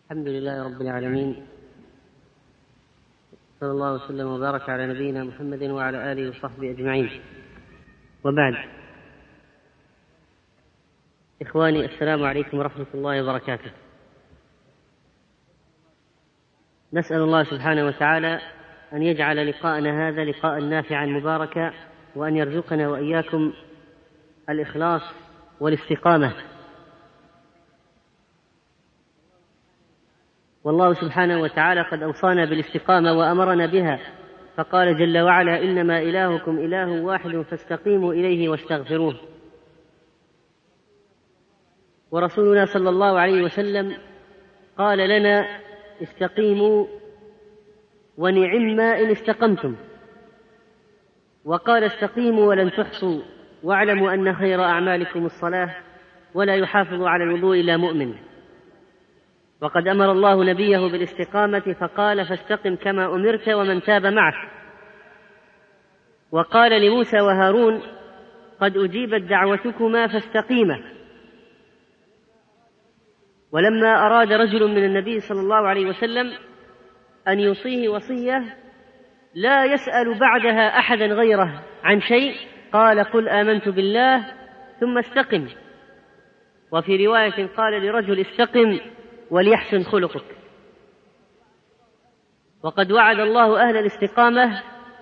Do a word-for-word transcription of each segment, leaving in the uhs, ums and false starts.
الحمد لله رب العالمين، صلى الله وسلم وبارك على نبينا محمد وعلى آله وصحبه أجمعين، وبعد. إخواني، السلام عليكم ورحمة الله وبركاته. نسأل الله سبحانه وتعالى أن يجعل لقاءنا هذا لقاء نافعا مباركا، وأن يرزقنا وإياكم الإخلاص والاستقامة. والله سبحانه وتعالى قد أوصانا بالاستقامة وأمرنا بها، فقال جل وعلا: إنما إلهكم إله واحد فاستقيموا إليه واستغفروه. ورسولنا صلى الله عليه وسلم قال لنا: استقيموا ونعما إن استقمتم. وقال: استقيموا ولن تحصوا، واعلموا أن خير أعمالكم الصلاة، ولا يحافظ على الوضوء إلا مؤمن. وقد أمر الله نبيه بالاستقامة فقال: فاستقم كما أمرت ومن تاب معك. وقال لموسى وهارون: قد أجيبت دعوتكما فاستقيما. ولما أراد رجل من النبي صلى الله عليه وسلم أن يوصيه وصية لا يسأل بعدها أحدا غيره عن شيء، قال: قل آمنت بالله ثم استقم. وفي رواية قال لرجل: استقم وليحسن خلقك. وقد وعد الله أهل الاستقامة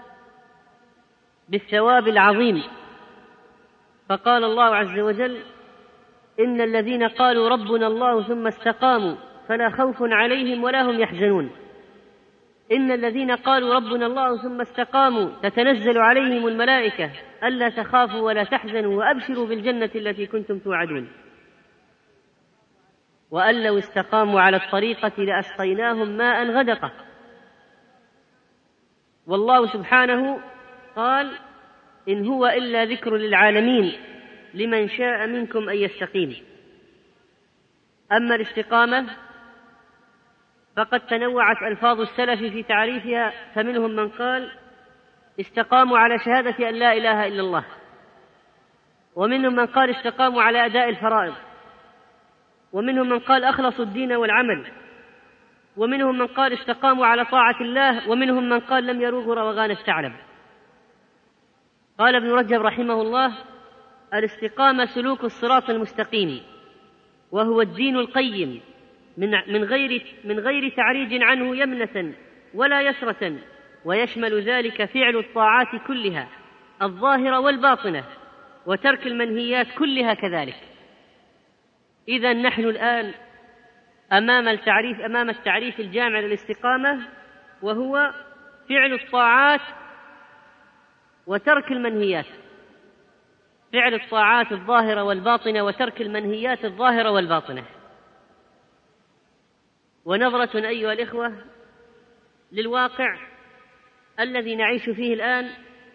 بالثواب العظيم، فقال الله عز وجل: إن الذين قالوا ربنا الله ثم استقاموا فلا خوف عليهم ولا هم يحزنون. إن الذين قالوا ربنا الله ثم استقاموا تتنزل عليهم الملائكة ألا تخافوا ولا تحزنوا وأبشروا بالجنة التي كنتم توعدون. وأن لو استقاموا على الطريقة لأسقيناهم ماء غدقا. والله سبحانه قال: إن هو إلا ذكر للعالمين لمن شاء منكم أن يستقيم. أما الاستقامة فقد تنوعت ألفاظ السلف في تعريفها، فمنهم من قال: استقاموا على شهادة أن لا إله إلا الله، ومنهم من قال: استقاموا على أداء الفرائض، ومنهم من قال: أخلصوا الدين والعمل، ومنهم من قال: استقاموا على طاعة الله، ومنهم من قال: لم يروغوا روغان الثعلب. قال ابن رجب رحمه الله: الاستقامة سلوك الصراط المستقيم، وهو الدين القيم من من غير من غير تعريج عنه يمنة ولا يسرة، ويشمل ذلك فعل الطاعات كلها الظاهرة والباطنة، وترك المنهيات كلها كذلك. إذا نحن الآن أمام التعريف أمام التعريف الجامع للاستقامة، وهو فعل الطاعات وترك المنهيات، فعل الطاعات الظاهرة والباطنة وترك المنهيات الظاهرة والباطنة. ونظرة أيها الإخوة للواقع الذي نعيش فيه الآن،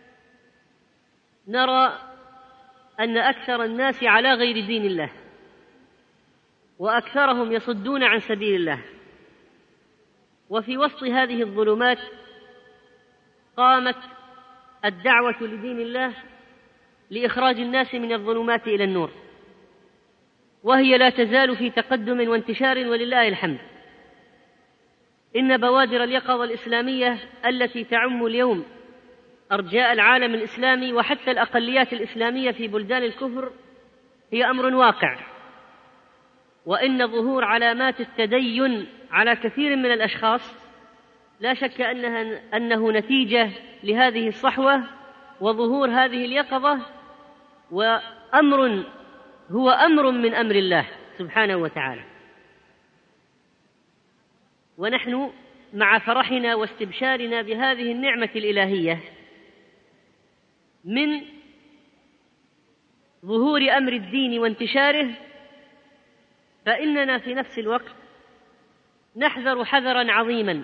نرى أن أكثر الناس على غير دين الله، وأكثرهم يصدون عن سبيل الله. وفي وسط هذه الظلمات قامت الدعوة لدين الله لإخراج الناس من الظلمات إلى النور، وهي لا تزال في تقدم وانتشار ولله الحمد. إن بوادر اليقظة الإسلامية التي تعم اليوم أرجاء العالم الإسلامي وحتى الأقليات الإسلامية في بلدان الكفر هي أمر واقع، وإن ظهور علامات التدين على كثير من الأشخاص لا شك أنها أنه نتيجة لهذه الصحوة وظهور هذه اليقظة، وأمر هو أمر من أمر الله سبحانه وتعالى. ونحن مع فرحنا واستبشارنا بهذه النعمة الإلهية من ظهور أمر الدين وانتشاره، فإننا في نفس الوقت نحذر حذرا عظيما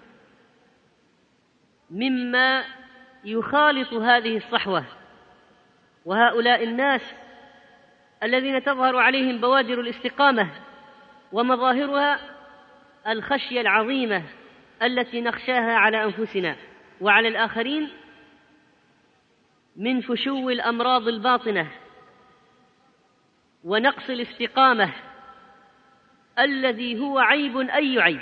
مما يخالط هذه الصحوة وهؤلاء الناس الذين تظهر عليهم بوادر الاستقامة ومظاهرها الخشية العظيمة التي نخشاها على أنفسنا وعلى الآخرين من فشو الأمراض الباطنة ونقص الاستقامة الذي هو عيب أي عيب،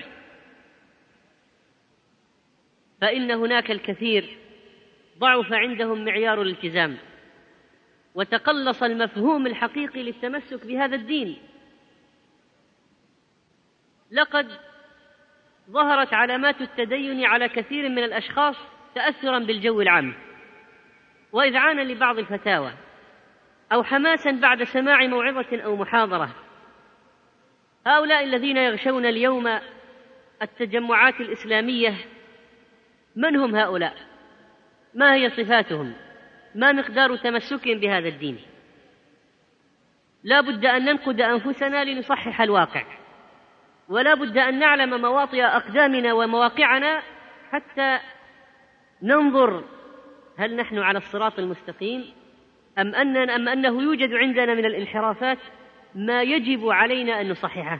فإن هناك الكثير ضعف عندهم معيار الالتزام، وتقلص المفهوم الحقيقي للتمسك بهذا الدين. لقد ظهرت علامات التدين على كثير من الأشخاص تأثرا بالجو العام، وإذعانا لبعض الفتاوى، أو حماسا بعد سماع موعظة أو محاضرة. هؤلاء الذين يغشون اليوم التجمعات الإسلامية، من هم هؤلاء؟ ما هي صفاتهم؟ ما مقدار تمسكهم بهذا الدين؟ لا بد أن ننقد أنفسنا لنصحح الواقع، ولا بد أن نعلم مواطئ أقدامنا ومواقعنا حتى ننظر هل نحن على الصراط المستقيم أم, أن أم أنه يوجد عندنا من الانحرافات ما يجب علينا أن نصححه.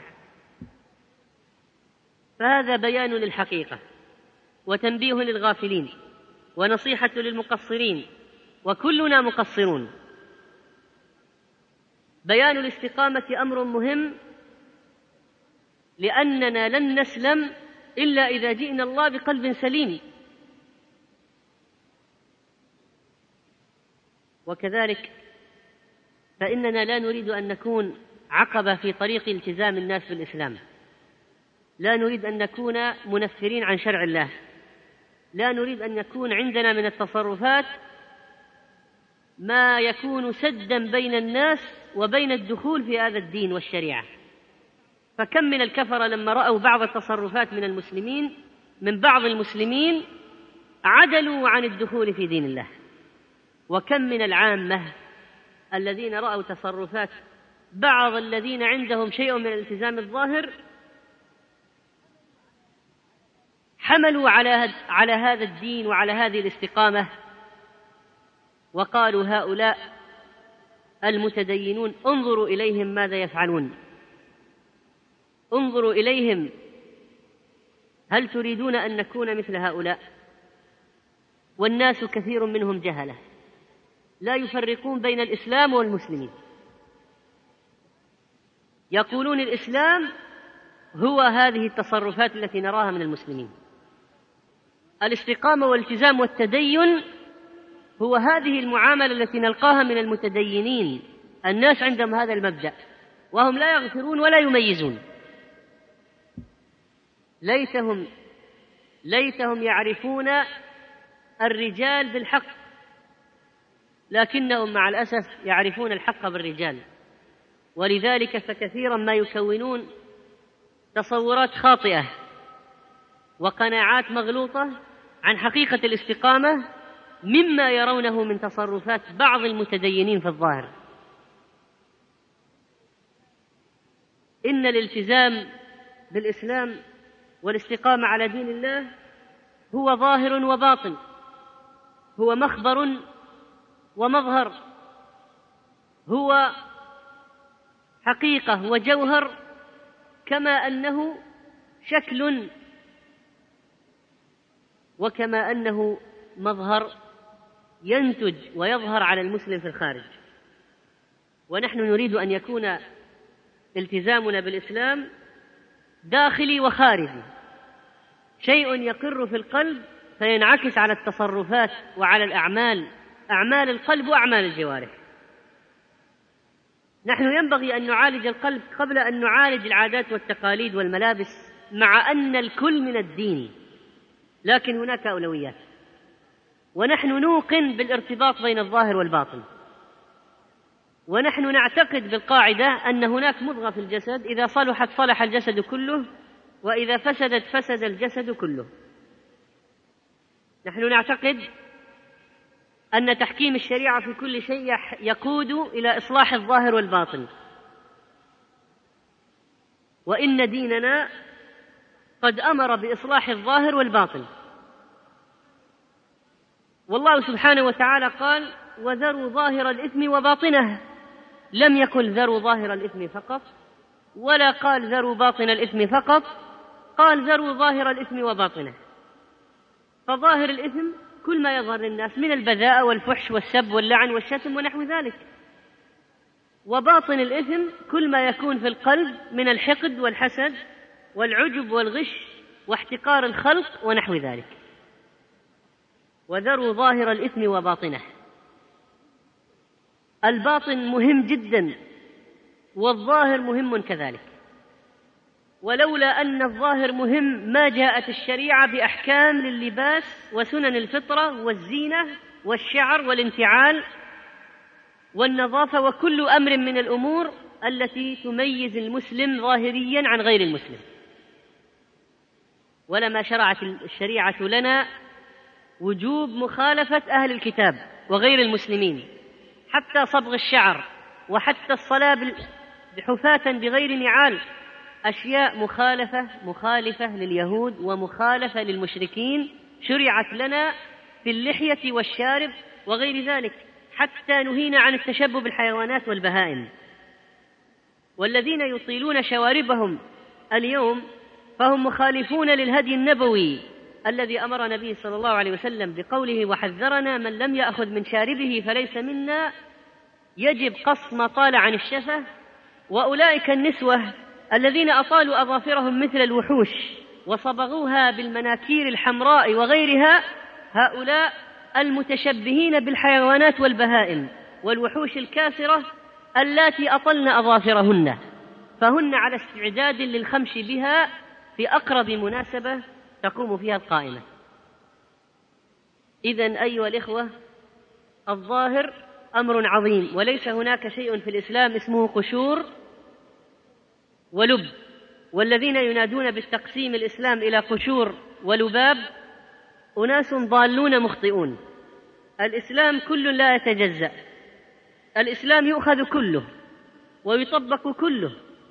فهذا بيان للحقيقة، وتنبيه للغافلين، ونصيحة للمقصرين، وكلنا مقصرون. بيان الاستقامة أمر مهم، لأننا لن نسلم إلا إذا جئنا الله بقلب سليم. وكذلك فإننا لا نريد أن نكون عقبة في طريق التزام الناس بالإسلام، لا نريد أن نكون منفرين عن شرع الله، لا نريد أن يكون عندنا من التصرفات ما يكون سدا بين الناس وبين الدخول في هذا الدين والشريعة. فكم من الكفرة لما رأوا بعض التصرفات من المسلمين من بعض المسلمين عدلوا عن الدخول في دين الله، وكم من العامة الذين رأوا تصرفات بعض الذين عندهم شيء من الالتزام الظاهر حملوا على على هذا الدين وعلى هذه الاستقامة، وقالوا هؤلاء المتدينون انظروا إليهم ماذا يفعلون، انظروا إليهم، هل تريدون أن نكون مثل هؤلاء؟ والناس كثير منهم جهلة لا يفرقون بين الإسلام والمسلمين، يقولون الإسلام هو هذه التصرفات التي نراها من المسلمين، الاستقامة والالتزام والتدين هو هذه المعاملة التي نلقاها من المتدينين. الناس عندهم هذا المبدأ وهم لا يغفرون ولا يميزون. ليتهم ليتهم يعرفون الرجال بالحق، لكنهم مع الأسف يعرفون الحق بالرجال، ولذلك فكثيرا ما يكونون تصورات خاطئة وقناعات مغلوطة عن حقيقة الاستقامة مما يرونه من تصرفات بعض المتدينين في الظاهر. إن الالتزام بالإسلام والاستقامة على دين الله هو ظاهر وباطن، هو مخبر ومظهر، هو حقيقة وجوهر، كما أنه شكل وكما أنه مظهر ينتج ويظهر على المسلم في الخارج. ونحن نريد أن يكون التزامنا بالإسلام داخلي وخارجي، شيء يقر في القلب فينعكس على التصرفات وعلى الأعمال، أعمال القلب وأعمال الجوارح. نحن ينبغي أن نعالج القلب قبل أن نعالج العادات والتقاليد والملابس، مع أن الكل من الدين، لكن هناك أولويات. ونحن نوقن بالارتباط بين الظاهر والباطن، ونحن نعتقد بالقاعدة أن هناك مضغة في الجسد إذا صلحت صلح الجسد كله، وإذا فسدت فسد الجسد كله. نحن نعتقد أن تحكيم الشريعة في كل شيء يقود إلى إصلاح الظاهر والباطن، وإن ديننا قد أمر بإصلاح الظاهر والباطن. والله سبحانه وتعالى قال: وذروا ظاهر الإثم وباطنه، لم يقل ذروا ظاهر الإثم فقط، ولا قال ذروا باطن الإثم فقط، قال ذروا ظاهر الإثم وباطنه. فظاهر الإثم كل ما يظهر للناس من البذاءة والفحش والسب واللعن والشتم ونحو ذلك، وباطن الإثم كل ما يكون في القلب من الحقد والحسد والعجب والغش واحتقار الخلق ونحو ذلك. وذروا ظاهر الإثم وباطنه. الباطن مهم جدا والظاهر مهم كذلك، ولولا أن الظاهر مهم ما جاءت الشريعة بأحكام لللباس وسنن الفطرة والزينة والشعر والانتعال والنظافة وكل أمر من الأمور التي تميز المسلم ظاهريا عن غير المسلم. ولما شرعت الشريعة لنا وجوب مخالفة أهل الكتاب وغير المسلمين، حتى صبغ الشعر وحتى الصلاة بحفاة بغير نعال، أشياء مخالفة مخالفة لليهود ومخالفة للمشركين شرعت لنا في اللحية والشارب وغير ذلك، حتى نهينا عن التشبه بالحيوانات والبهائم. والذين يطيلون شواربهم اليوم فهم مخالفون للهدي النبوي الذي أمر النبي صلى الله عليه وسلم بقوله: وحذرنا من لم يأخذ من شاربه فليس منا، يجب قص ما طال عن الشفة. وأولئك النسوة الذين أطالوا أظافرهم مثل الوحوش وصبغوها بالمناكير الحمراء وغيرها، هؤلاء المتشبهين بالحيوانات والبهائم والوحوش الكاسرة اللاتي أطلن أظافرهن، فهن على استعداد للخمش بها في أقرب مناسبة تقوم فيها القائمة. إذن أيها الإخوة، الظاهر أمر عظيم، وليس هناك شيء في الإسلام اسمه قشور ولب. والذين ينادون بالتقسيم الإسلام إلى قشور ولباب أناس ضالون مخطئون. الإسلام كل لا يتجزأ، الإسلام يؤخذ كله ويطبق كله.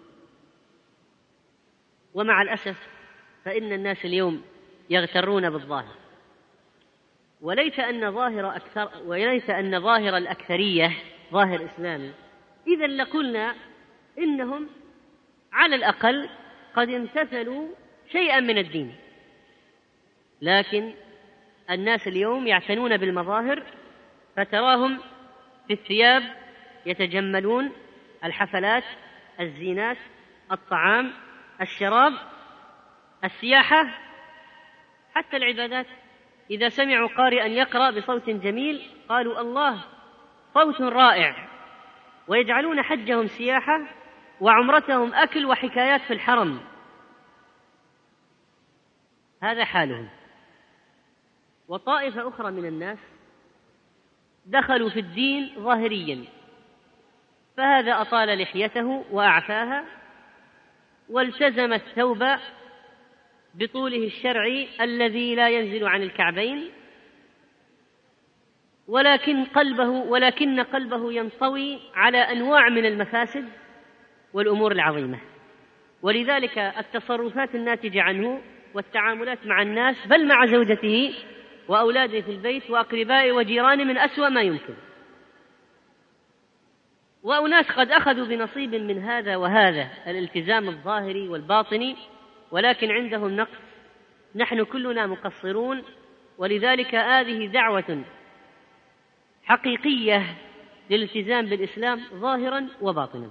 ومع الأسف فإن الناس اليوم يغترون بالظاهر، وليس أن ظاهر أكثر وليس أن ظاهر الأكثرية ظاهر إسلامي، إذا لقلنا إنهم على الأقل قد امتثلوا شيئا من الدين. لكن الناس اليوم يعتنون بالمظاهر، فتراهم في الثياب يتجملون، الحفلات، الزينات، الطعام، الشراب، السياحة، حتى العبادات. إذا سمعوا قارئا يقرأ بصوت جميل قالوا: الله، صوت رائع، ويجعلون حجهم سياحة وعمرتهم أكل وحكايات في الحرم. هذا حالهم. وطائفة أخرى من الناس دخلوا في الدين ظاهريا، فهذا أطال لحيته وأعفاها والتزم الثوب بطوله الشرعي الذي لا ينزل عن الكعبين، ولكن قلبه ولكن قلبه ينطوي على أنواع من المفاسد والأمور العظيمة. ولذلك التصرفات الناتجة عنه والتعاملات مع الناس بل مع زوجته وأولاده في البيت وأقربائه وجيرانه من أسوأ ما يمكن. وأناس قد أخذوا بنصيب من هذا وهذا الالتزام الظاهري والباطني، ولكن عندهم نقص. نحن كلنا مقصرون، ولذلك هذه دعوة حقيقية للالتزام بالإسلام ظاهرا وباطنا.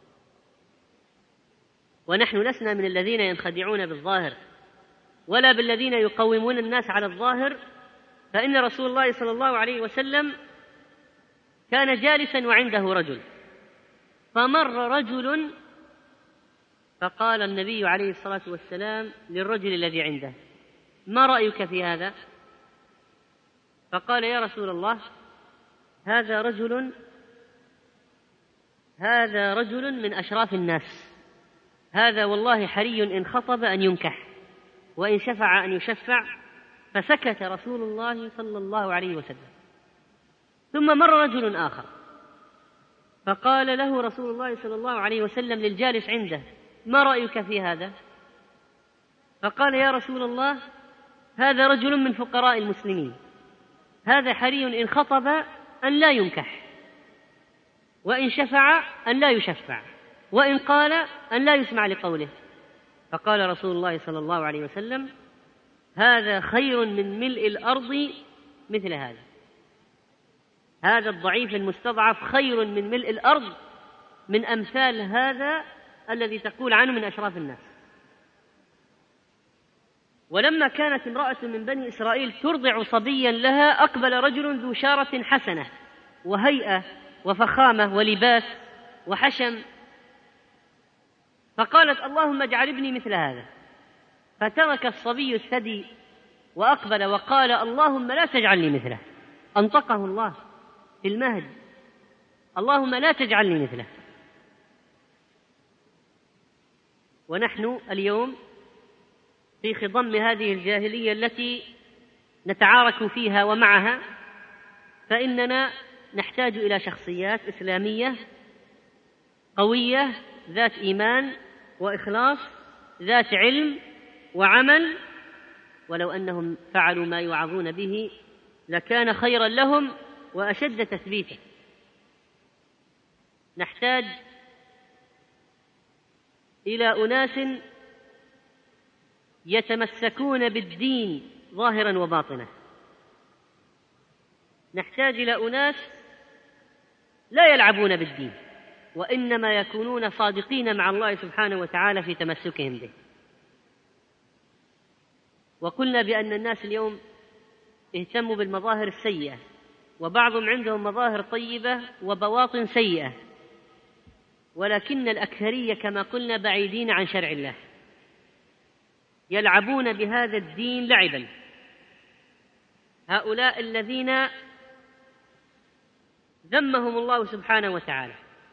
ونحن لسنا من الذين ينخدعون بالظاهر ولا بالذين يقومون الناس على الظاهر، فإن رسول الله صلى الله عليه وسلم كان جالسا وعنده رجل، فمر رجل فقال النبي عليه الصلاة والسلام للرجل الذي عنده: ما رأيك في هذا؟ فقال: يا رسول الله، هذا رجل هذا رجل من أشراف الناس، هذا والله حري إن خطب أن ينكح وإن شفع أن يشفع. فسكت رسول الله صلى الله عليه وسلم. ثم مر رجل آخر فقال له رسول الله صلى الله عليه وسلم للجالس عنده: ما رأيك في هذا؟ فقال: يا رسول الله، هذا رجل من فقراء المسلمين، هذا حري إن خطب أن لا ينكح، وإن شفع أن لا يشفع، وإن قال أن لا يسمع لقوله. فقال رسول الله صلى الله عليه وسلم: هذا خير من ملء الأرض مثل هذا. هذا الضعيف المستضعف خير من ملء الأرض من أمثال هذا الذي تقول عنه من أشراف الناس. ولما كانت امرأة من بني إسرائيل ترضع صبيا لها أقبل رجل ذو شارة حسنة وهيئة وفخامة ولباس وحشم، فقالت اللهم اجعل ابني مثل هذا، فترك الصبي الثدي وأقبل وقال اللهم لا تجعلني مثله. أنطقه الله في المهد، اللهم لا تجعلني مثله. ونحن اليوم في خضم هذه الجاهلية التي نتعارك فيها ومعها، فإننا نحتاج إلى شخصيات إسلامية قوية ذات إيمان وإخلاص، ذات علم وعمل، ولو أنهم فعلوا ما يوعظون به لكان خيرا لهم وأشد تثبيتا. نحتاج إلى أناس يتمسكون بالدين ظاهرا وباطنا، نحتاج إلى أناس لا يلعبون بالدين وإنما يكونون صادقين مع الله سبحانه وتعالى في تمسكهم به. وقلنا بأن الناس اليوم اهتموا بالمظاهر السيئة، وبعضهم عندهم مظاهر طيبة وبواطن سيئة، ولكن الأكثرية كما قلنا بعيدين عن شرع الله، يلعبون بهذا الدين لعبا. هؤلاء الذين ذمهم الله سبحانه وتعالى.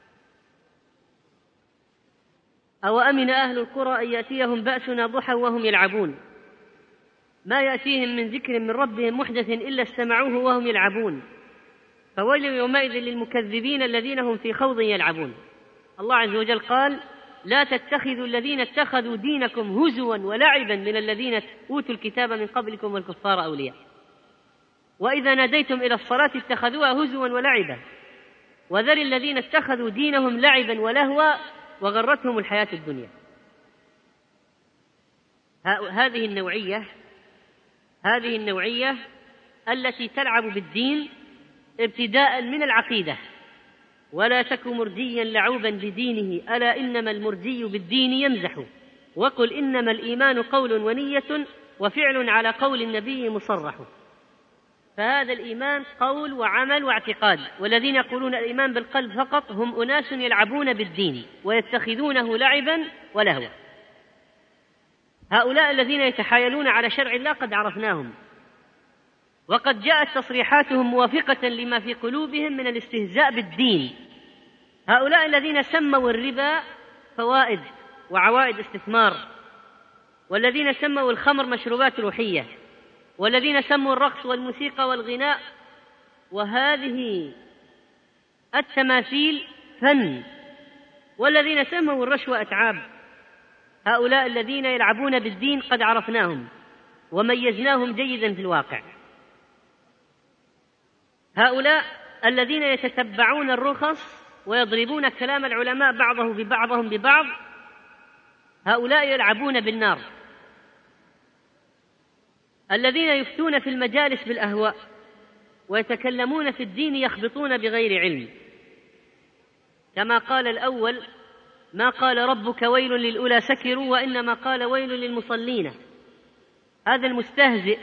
أو أمن أهل القرى أن يأتيهم بأسنا ضحى وهم يلعبون، ما يأتيهم من ذكر من ربهم محدث إلا استمعوه وهم يلعبون، فويل يومئذ للمكذبين الذين هم في خوض يلعبون. الله عز وجل قال لا تتخذوا الذين اتخذوا دينكم هزوا ولعبا من الذين أوتوا الكتاب من قبلكم والكفار أولياء، وإذا ناديتم إلى الصلاة اتخذوها هزوا ولعبا، وذر الذين اتخذوا دينهم لعبا ولهوا وغرتهم الحياة الدنيا. هذه النوعية هذه النوعية التي تلعب بالدين ابتداء من العقيدة. ولا تك مرجيا لعوبا بدينه ألا إنما المرجي بالدين يمزح، وقل إنما الإيمان قول ونية وفعل على قول النبي مصرح. فهذا الإيمان قول وعمل واعتقاد، والذين يقولون الإيمان بالقلب فقط هم أناس يلعبون بالدين ويتخذونه لعبا ولهوا. هؤلاء الذين يتحايلون على شرع الله قد عرفناهم، وقد جاءت تصريحاتهم موافقة لما في قلوبهم من الاستهزاء بالدين. هؤلاء الذين سموا الربا فوائد وعوائد استثمار، والذين سموا الخمر مشروبات روحية، والذين سموا الرقص والموسيقى والغناء وهذه التماثيل فن، والذين سموا الرشوة أتعاب. هؤلاء الذين يلعبون بالدين قد عرفناهم وميزناهم جيدا في الواقع. هؤلاء الذين يتتبعون الرخص ويضربون كلام العلماء بعضه ببعضهم ببعض، هؤلاء يلعبون بالنار. الذين يفتون في المجالس بالأهواء ويتكلمون في الدين يخبطون بغير علم، كما قال الأول ما قال ربك ويل للأولى سكروا وإنما قال ويل للمصلين. هذا المستهزئ.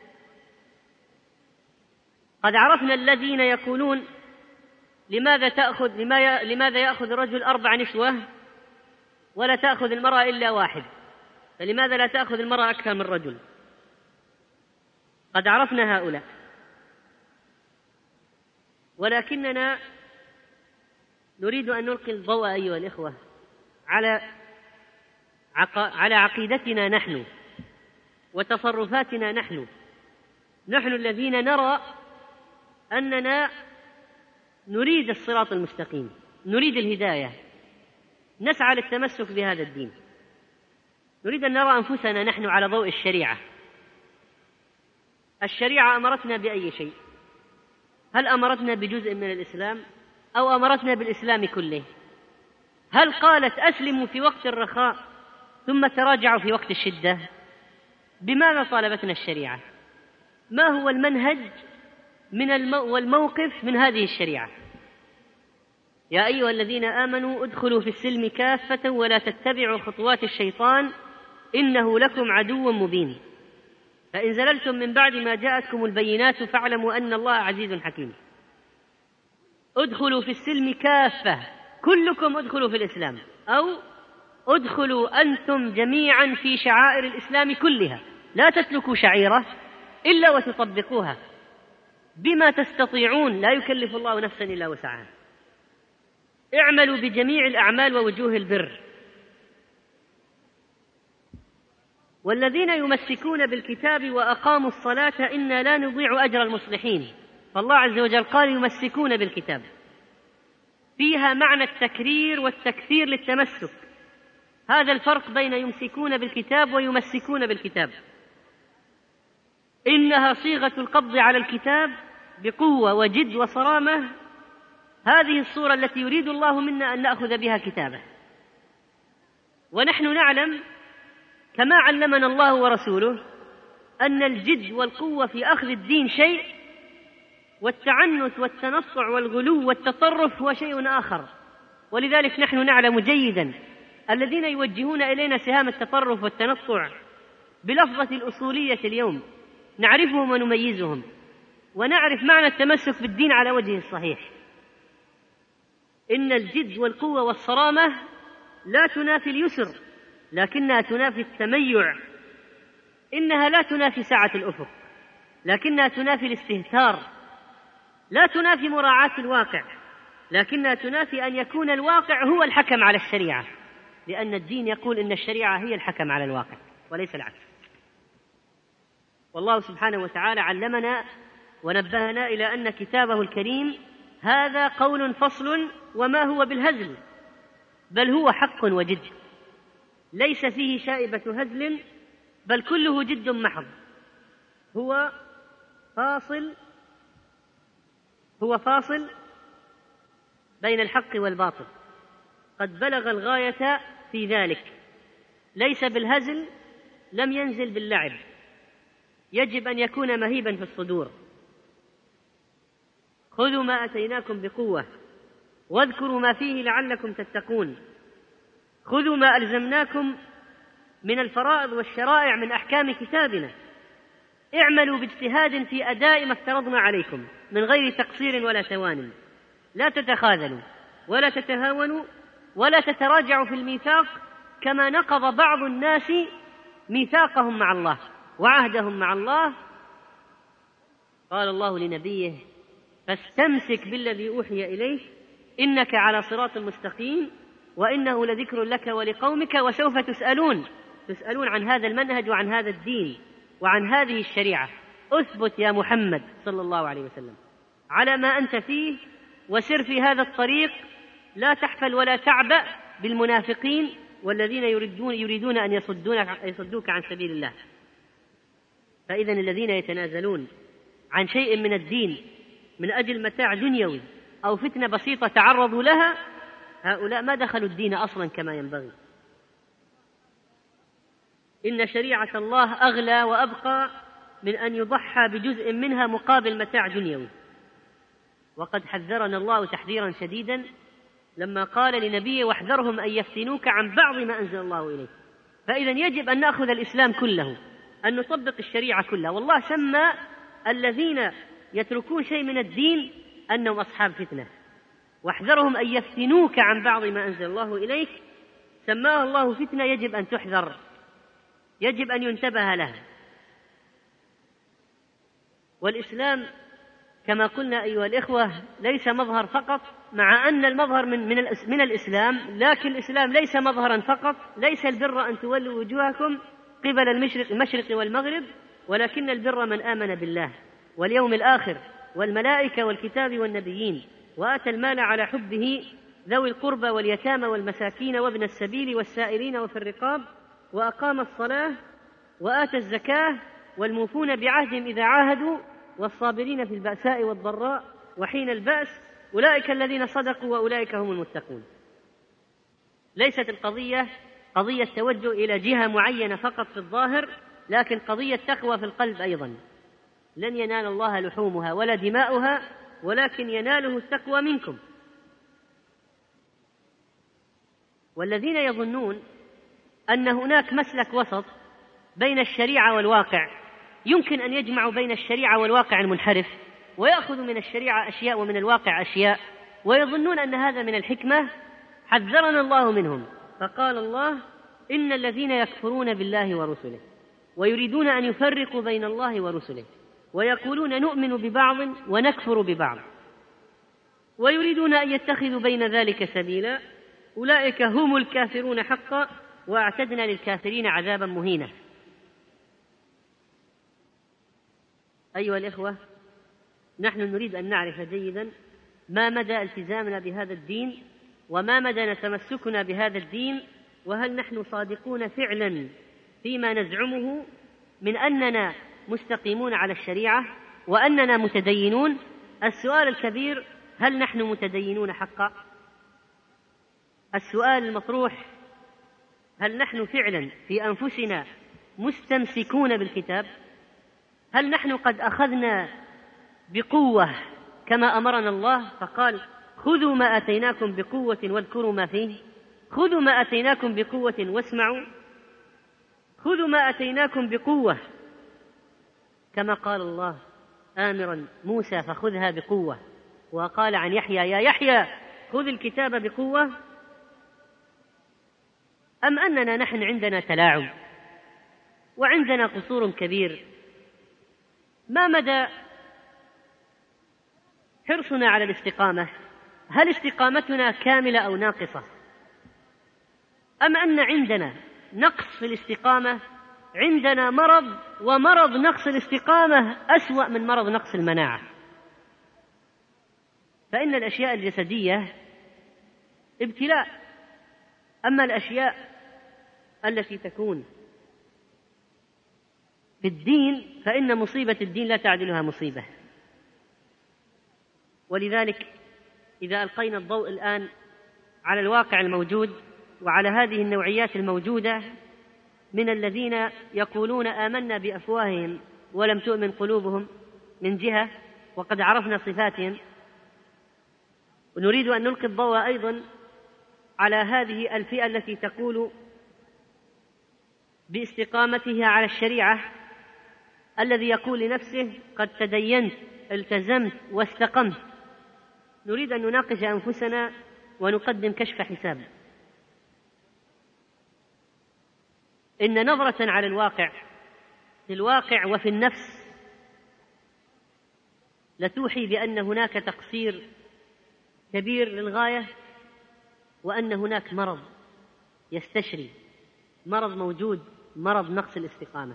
قد عرفنا الذين يقولون لماذا تأخذ لماذا يأخذ الرجل أربع نسوة ولا تأخذ المرأة إلا واحد، فلماذا لا تأخذ المرأة أكثر من رجل؟ قد عرفنا هؤلاء، ولكننا نريد أن نلقي الضوء أيها الإخوة على عق... على عقيدتنا نحن وتصرفاتنا نحن نحن الذين نرى أننا نريد الصراط المستقيم، نريد الهداية، نسعى للتمسك بهذا الدين، نريد أن نرى أنفسنا نحن على ضوء الشريعة. الشريعة أمرتنا بأي شيء؟ هل أمرتنا بجزء من الإسلام أو أمرتنا بالإسلام كله؟ هل قالت أسلموا في وقت الرخاء ثم تراجعوا في وقت الشدة؟ بماذا طالبتنا الشريعة؟ ما هو المنهج من المو والموقف من هذه الشريعة؟ يا أيها الذين آمنوا ادخلوا في السلم كافة ولا تتبعوا خطوات الشيطان إنه لكم عدو مبين فإن زللتم من بعد ما جاءتكم البينات فاعلموا أن الله عزيز حكيم. ادخلوا في السلم كافة، كلكم ادخلوا في الإسلام، أو ادخلوا أنتم جميعا في شعائر الإسلام كلها، لا تتركوا شعيرة إلا وتطبقوها بما تستطيعون، لا يكلف الله نفسا إلا وسعها. اعملوا بجميع الأعمال ووجوه البر. والذين يمسكون بالكتاب وأقاموا الصلاة إنا لا نضيع أجر المصلحين. فالله عز وجل قال يمسكون بالكتاب، فيها معنى التكرير والتكثير للتمسك. هذا الفرق بين يمسكون بالكتاب ويمسكون بالكتاب. إنها صيغة القبض على الكتاب بقوة وجد وصرامة. هذه الصورة التي يريد الله منا أن نأخذ بها كتابه، ونحن نعلم كما علمنا الله ورسوله أن الجد والقوة في أخذ الدين شيء، والتعنت والتنصع والغلو والتطرف هو شيء آخر. ولذلك نحن نعلم جيدا الذين يوجهون إلينا سهام التطرف والتنصع بلفظة الأصولية اليوم نعرفهم ونميزهم، ونعرف معنى التمسك بالدين على وجهه الصحيح. إن الجد والقوة والصرامة لا تنافي اليسر، لكنها تنافي التميع. إنها لا تنافي سعة الأفق، لكنها تنافي الاستهتار. لا تنافي مراعاة الواقع، لكنها تنافي أن يكون الواقع هو الحكم على الشريعة، لأن الدين يقول إن الشريعة هي الحكم على الواقع وليس العكس. والله سبحانه وتعالى علمنا ونبهنا إلى أن كتابه الكريم هذا قول فصل وما هو بالهزل، بل هو حق وجد، ليس فيه شائبة هزل، بل كله جد محض. هو فاصل هو فاصل بين الحق والباطل، قد بلغ الغاية في ذلك، ليس بالهزل، لم ينزل باللعب، يجب أن يكون مهيبا في الصدور. خذوا ما أتيناكم بقوة واذكروا ما فيه لعلكم تتقون. خذوا ما ألزمناكم من الفرائض والشرائع من أحكام كتابنا. اعملوا باجتهاد في أداء ما افترضنا عليكم من غير تقصير ولا توان. لا تتخاذلوا ولا تتهاونوا ولا تتراجعوا في الميثاق كما نقض بعض الناس ميثاقهم مع الله وعهدهم مع الله. قال الله لنبيه فاستمسك بالذي أوحي إليك إنك على صراط مستقيم وإنه لذكر لك ولقومك وسوف تسألون تسألون عن هذا المنهج وعن هذا الدين وعن هذه الشريعة. أثبت يا محمد صلى الله عليه وسلم على ما أنت فيه وسر في هذا الطريق، لا تحفل ولا تعبأ بالمنافقين والذين يريدون, يريدون أن يصدوك عن سبيل الله. فإذن الذين يتنازلون عن شيء من الدين من أجل متاع دنيوي أو فتنة بسيطة تعرضوا لها، هؤلاء ما دخلوا الدين أصلا كما ينبغي. إن شريعة الله أغلى وأبقى من أن يضحى بجزء منها مقابل متاع دنيوي. وقد حذرنا الله تحذيرا شديدا لما قال لنبيه واحذرهم أن يفتنوك عن بعض ما أنزل الله إليك. فإذا يجب أن نأخذ الإسلام كله، أن نطبق الشريعة كلها. والله سمى الذين يتركون شيء من الدين أنهم أصحاب فتنة. واحذرهم أن يفتنوك عن بعض ما أنزل الله إليك، سماه الله فتنة يجب أن تحذر، يجب أن ينتبه لها. والإسلام كما قلنا أيها الإخوة ليس مظهر فقط، مع أن المظهر من, من, من الإسلام، لكن الإسلام ليس مظهرا فقط. ليس البر أن تولوا وجوهكم قبل المشرق, المشرق والمغرب، ولكن البر من آمن بالله واليوم الآخر والملائكة والكتاب والنبيين وآتى المال على حبه ذوي القربى واليتامى والمساكين وابن السبيل والسائلين وفي الرقاب وأقام الصلاة وآتى الزكاة والموفون بعهدهم إذا عاهدوا والصابرين في البأساء والضراء وحين البأس أولئك الذين صدقوا وأولئك هم المتقون. ليست القضية قضية توجه إلى جهة معينة فقط في الظاهر، لكن قضية تقوى في القلب أيضا. لن ينال الله لحومها ولا دماؤها ولكن يناله التقوى منكم. والذين يظنون أن هناك مسلك وسط بين الشريعة والواقع، يمكن أن يجمعوا بين الشريعة والواقع المنحرف، ويأخذوا من الشريعة أشياء ومن الواقع أشياء، ويظنون أن هذا من الحكمة، حذرنا الله منهم. فقال الله: إن الذين يكفرون بالله ورسله ويريدون أن يفرقوا بين الله ورسله ويقولون نؤمن ببعض ونكفر ببعض ويريدون أن يتخذوا بين ذلك سبيلا أولئك هم الكافرون حقا وأعتدنا للكافرين عذابا مهينا. أيها الإخوة، نحن نريد أن نعرف جيدا ما مدى التزامنا بهذا الدين وما مدى تمسكنا بهذا الدين، وهل نحن صادقون فعلا فيما نزعمه من أننا مستقيمون على الشريعة وأننا متدينون. السؤال الكبير: هل نحن متدينون حقا؟ السؤال المطروح: هل نحن فعلا في أنفسنا مستمسكون بالكتاب؟ هل نحن قد أخذنا بقوة كما أمرنا الله فقال: خذوا ما آتيناكم بقوة واذكروا ما فيه؟ خذوا ما آتيناكم بقوة واسمعوا، خذوا ما آتيناكم بقوة، كما قال الله آمرا موسى فخذها بقوة، وقال عن يحيى: يا يحيى خذ الكتاب بقوة. أم أننا نحن عندنا تلاعب وعندنا قصور كبير؟ ما مدى حرصنا على الاستقامة؟ هل استقامتنا كاملة أو ناقصة؟ أم أن عندنا نقص في الاستقامة؟ عندنا مرض، ومرض نقص الاستقامة أسوأ من مرض نقص المناعة. فإن الأشياء الجسدية ابتلاء، أما الأشياء التي تكون في الدين فإن مصيبة الدين لا تعدلها مصيبة. ولذلك إذا ألقينا الضوء الآن على الواقع الموجود وعلى هذه النوعيات الموجودة من الذين يقولون آمنا بأفواههم ولم تؤمن قلوبهم من جهة، وقد عرفنا صفاتهم، ونريد أن نلقي الضوء أيضا على هذه الفئة التي تقول باستقامتها على الشريعة، الذي يقول لنفسه قد تدينت التزمت واستقمت. نريد أن نناقش أنفسنا ونقدم كشف حساب. إن نظرة على الواقع في الواقع وفي النفس لتوحي بأن هناك تقصير كبير للغاية، وأن هناك مرض يستشري، مرض موجود، مرض نقص الاستقامة.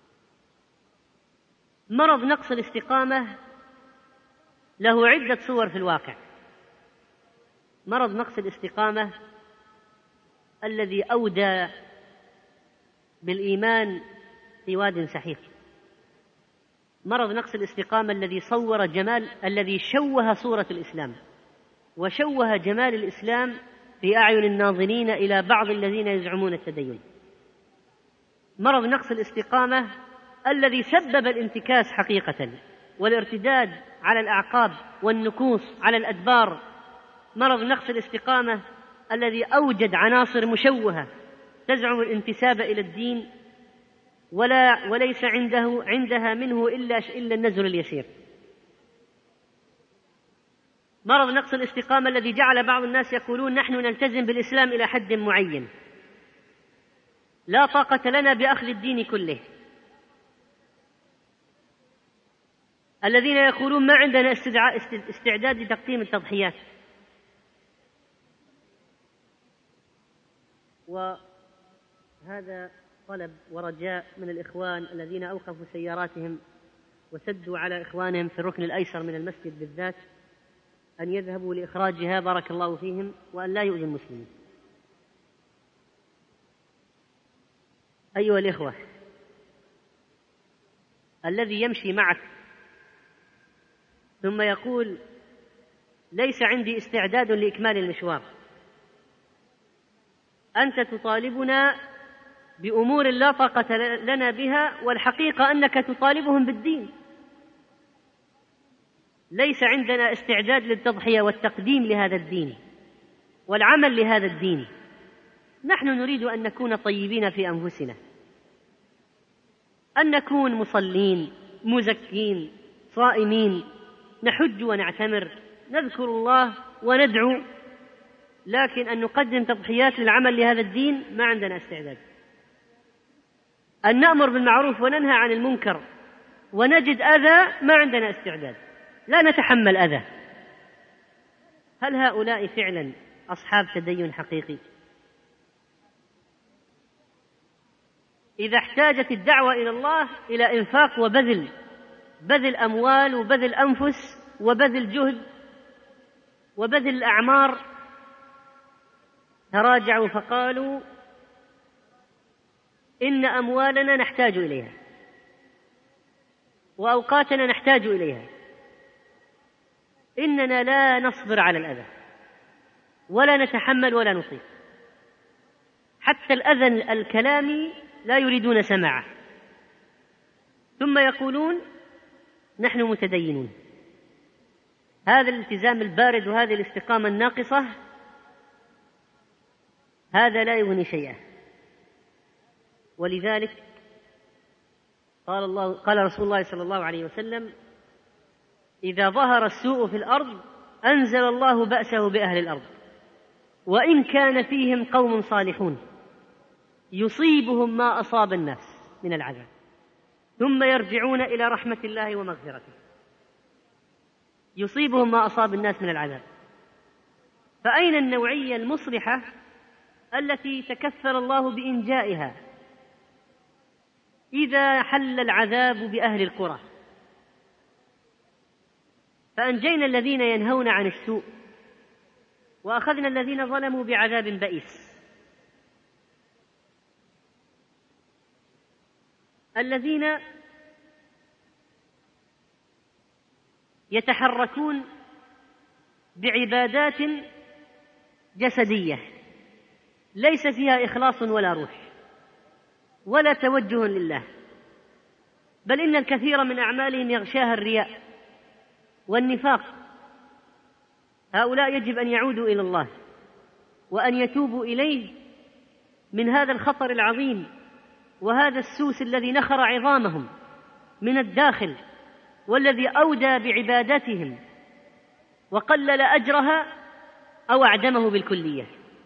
مرض نقص الاستقامة له عدة صور في الواقع. مرض نقص الاستقامة الذي أودى بالإيمان في واد سحيق، مرض نقص الاستقامة الذي صور جمال، الذي شوه صورة الإسلام وشوه جمال الإسلام في أعين الناظرين إلى بعض الذين يزعمون التدين. مرض نقص الاستقامة الذي سبب الانتكاس حقيقة والارتداد على الأعقاب والنكوص على الأدبار. مرض نقص الاستقامة الذي أوجد عناصر مشوهة تزعم الانتساب إلى الدين ولا وليس عنده عندها منه إلا إلا النزل اليسير. مرض نقص الاستقامة الذي جعل بعض الناس يقولون نحن نلتزم بالإسلام إلى حد معين، لا طاقة لنا بأخذ الدين كله. الذين يقولون ما عندنا استعداد لتقديم التضحيات. وهذا طلب ورجاء من الإخوان الذين أوقفوا سياراتهم وسدوا على إخوانهم في الركن الأيسر من المسجد بالذات أن يذهبوا لإخراجها بارك الله فيهم، وأن لا يؤذوا المسلمين. أيها الإخوة، الذي يمشي معك ثم يقول ليس عندي استعداد لإكمال المشوار، أنت تطالبنا بأمور لا طاقة لنا بها، والحقيقة أنك تطالبهم بالدين. ليس عندنا استعداد للتضحية والتقديم لهذا الدين والعمل لهذا الدين. نحن نريد أن نكون طيبين في أنفسنا، أن نكون مصلين مزكين صائمين، نحج ونعتمر، نذكر الله وندعو، لكن أن نقدم تضحيات للعمل لهذا الدين ما عندنا استعداد. أن نأمر بالمعروف وننهى عن المنكر ونجد أذى ما عندنا استعداد، لا نتحمل أذى. هل هؤلاء فعلا أصحاب تدين حقيقي؟ إذا احتاجت الدعوة إلى الله إلى إنفاق وبذل، بذل أموال وبذل أنفس وبذل جهد وبذل الأعمار، تراجعوا فقالوا إن أموالنا نحتاج إليها وأوقاتنا نحتاج إليها، إننا لا نصبر على الأذى ولا نتحمل ولا نطيق، حتى الأذى الكلامي لا يريدون سماعه، ثم يقولون نحن متدينون. هذا الالتزام البارد وهذه الاستقامة الناقصة هذا لا يغني شيئا. ولذلك قال الله قال رسول الله صلى الله عليه وسلم: إذا ظهر السوء في الأرض أنزل الله بأسه بأهل الأرض، وإن كان فيهم قوم صالحون يصيبهم ما أصاب الناس من العذاب ثم يرجعون إلى رحمة الله ومغفرته. يصيبهم ما أصاب الناس من العذاب. فأين النوعية المصلحة التي تكفل الله بإنجائها إذا حل العذاب بأهل القرى؟ فأنجينا الذين ينهون عن السوء وأخذنا الذين ظلموا بعذاب بئيس. الذين يتحركون بعبادات جسدية ليس فيها إخلاص ولا روح ولا توجه لله، بل إن الكثير من أعمالهم يغشاها الرياء والنفاق، هؤلاء يجب أن يعودوا إلى الله وأن يتوبوا إليه من هذا الخطر العظيم وهذا السوس الذي نخر عظامهم من الداخل، والذي أودى بعبادتهم وقلل أجرها أو أعدمه بالكلية.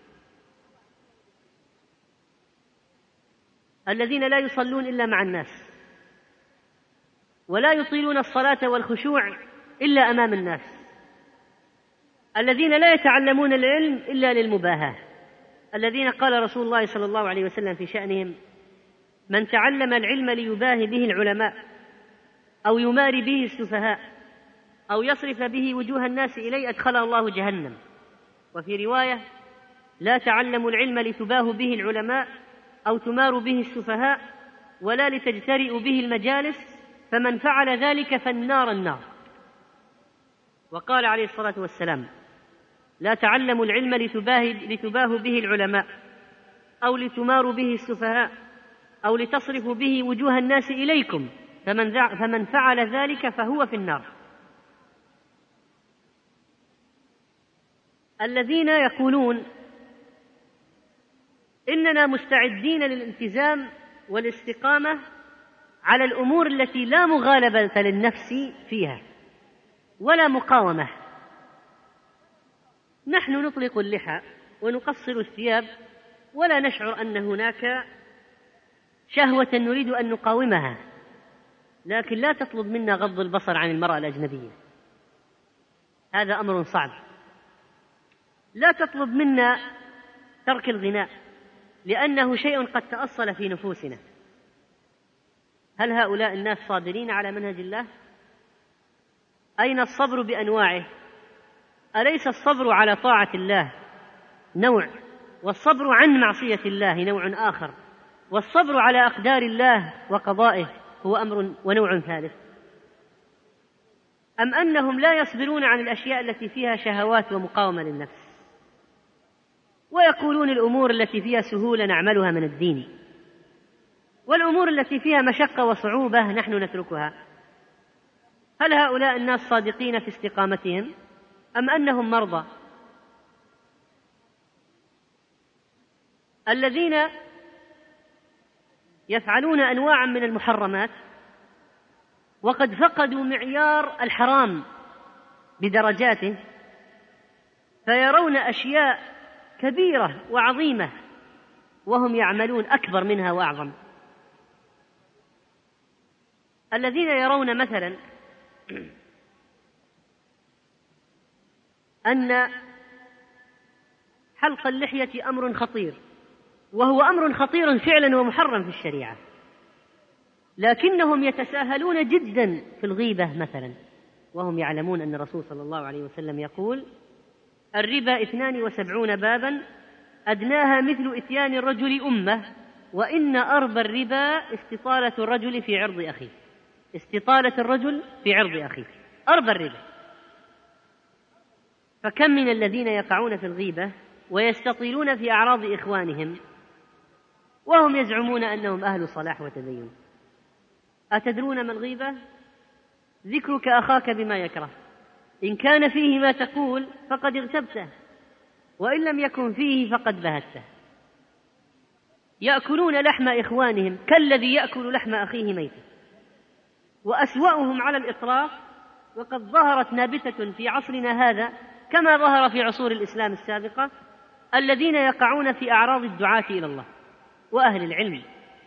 الذين لا يصلون إلا مع الناس، ولا يطيلون الصلاة والخشوع إلا أمام الناس، الذين لا يتعلمون العلم إلا للمباهاة، الذين قال رسول الله صلى الله عليه وسلم في شأنهم: من تعلم العلم ليباهي به العلماء أو يماري به السفهاء أو يصرف به وجوه الناس إليه أدخله الله جهنم. وفي رواية: لا تعلموا العلم لتباهوا به العلماء أو تماروا به السفهاء ولا لتجترئوا به المجالس، فمن فعل ذلك فالنار النار. وقال عليه الصلاة والسلام: لا تعلموا العلم لتباهوا به العلماء أو لتماروا به السفهاء أو لتصرفوا به وجوه الناس إليكم، فمن, فمن فعل ذلك فهو في النار. الذين يقولون إننا مستعدين للالتزام والاستقامة على الأمور التي لا مغالبة للنفس فيها ولا مقاومة. نحن نطلق اللحى ونقصر الثياب ولا نشعر أن هناك شهوة نريد أن نقاومها، لكن لا تطلب منا غض البصر عن المرأة الأجنبية، هذا أمر صعب. لا تطلب منا ترك الغناء لأنه شيء قد تأصل في نفوسنا. هل هؤلاء الناس صابرين على منهج الله؟ أين الصبر بأنواعه؟ أليس الصبر على طاعة الله نوع، والصبر عن معصية الله نوع آخر، والصبر على أقدار الله وقضائه هو أمر ونوع ثالث؟ أم أنهم لا يصبرون عن الأشياء التي فيها شهوات ومقاومة للنفس، ويقولون الأمور التي فيها سهولة نعملها من الدين، والأمور التي فيها مشقة وصعوبة نحن نتركها؟ هل هؤلاء الناس صادقين في استقامتهم أم أنهم مرضى؟ الذين يفعلون أنواعا من المحرمات وقد فقدوا معيار الحرام بدرجاته، فيرون أشياء كبيرة وعظيمة وهم يعملون أكبر منها وأعظم. الذين يرون مثلا أن حلق اللحية أمر خطير، وهو أمر خطير فعلا ومحرم في الشريعة، لكنهم يتساهلون جدا في الغيبة مثلا، وهم يعلمون أن الرسول صلى الله عليه وسلم يقول: الربا اثنان وسبعون بابا أدناها مثل إتيان الرجل أمه، وإن أربى الربا استطالة الرجل في عرض أخيه. استطالة الرجل في عرض أخيه أربى الربا. فكم من الذين يقعون في الغيبة ويستطيلون في أعراض إخوانهم وهم يزعمون أنهم أهل صلاح وتدين. أتدرون ما الغيبة؟ ذكرك أخاك بما يكره، إن كان فيه ما تقول فقد اغتبته، وإن لم يكن فيه فقد بهته. يأكلون لحم إخوانهم كالذي يأكل لحم أخيه ميتا. وأسوأهم على الإطلاق، وقد ظهرت نابتة في عصرنا هذا كما ظهر في عصور الإسلام السابقة، الذين يقعون في أعراض الدعاة إلى الله وأهل العلم،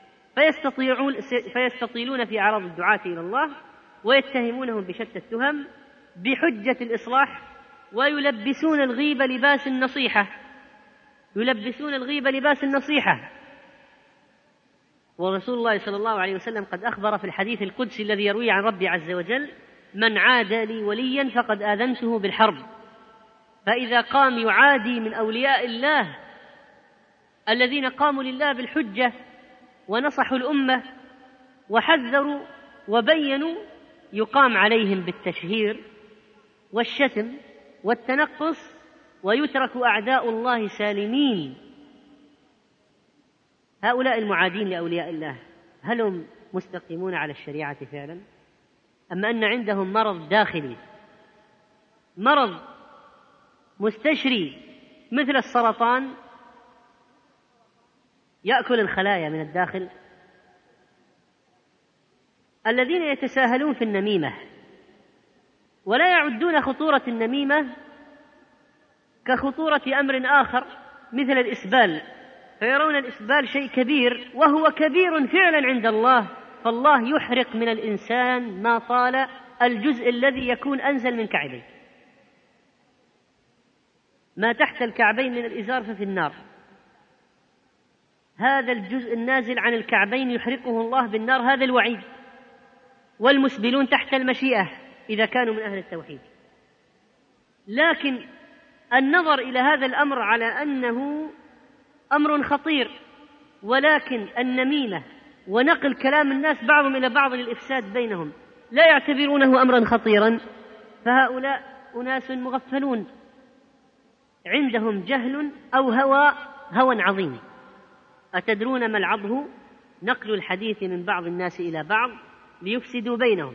فيستطيلون في أعراض الدعاة إلى الله ويتهمونهم بشتى التهم بحجة الإصلاح، ويلبسون الغيبة لباس النصيحة يلبسون الغيبة لباس النصيحة ورسول الله صلى الله عليه وسلم قد أخبر في الحديث القدسي الذي يروي عن ربي عز وجل: من عاد لي وليا فقد آذنته بالحرب. فإذا قام يعادي من أولياء الله الذين قاموا لله بالحجة ونصحوا الأمة وحذروا وبينوا، يقام عليهم بالتشهير والشتم والتنقص، ويترك أعداء الله سالمين. هؤلاء المعادين لأولياء الله هل هم مستقيمون على الشريعة فعلا؟ أما أن عندهم مرض داخلي، مرض مستشري مثل السرطان يأكل الخلايا من الداخل. الذين يتساهلون في النميمة ولا يعدون خطورة النميمة كخطورة أمر آخر مثل الإسبال، فيرون الإسبال شيء كبير، وهو كبير فعلا عند الله، فالله يحرق من الإنسان ما طال الجزء الذي يكون أنزل من كعبيه. ما تحت الكعبين من الإزار ففي النار، هذا الجزء النازل عن الكعبين يحرقه الله بالنار، هذا الوعيد. والمسبلون تحت المشيئة إذا كانوا من أهل التوحيد. لكن النظر إلى هذا الأمر على أنه أمر خطير، ولكن النميمة ونقل كلام الناس بعضهم إلى بعض للإفساد بينهم لا يعتبرونه أمرا خطيرا، فهؤلاء أناس مغفلون عندهم جهل أو هوى هوى عظيم. أتدرون ما العضه؟ نقل الحديث من بعض الناس إلى بعض ليفسدوا بينهم.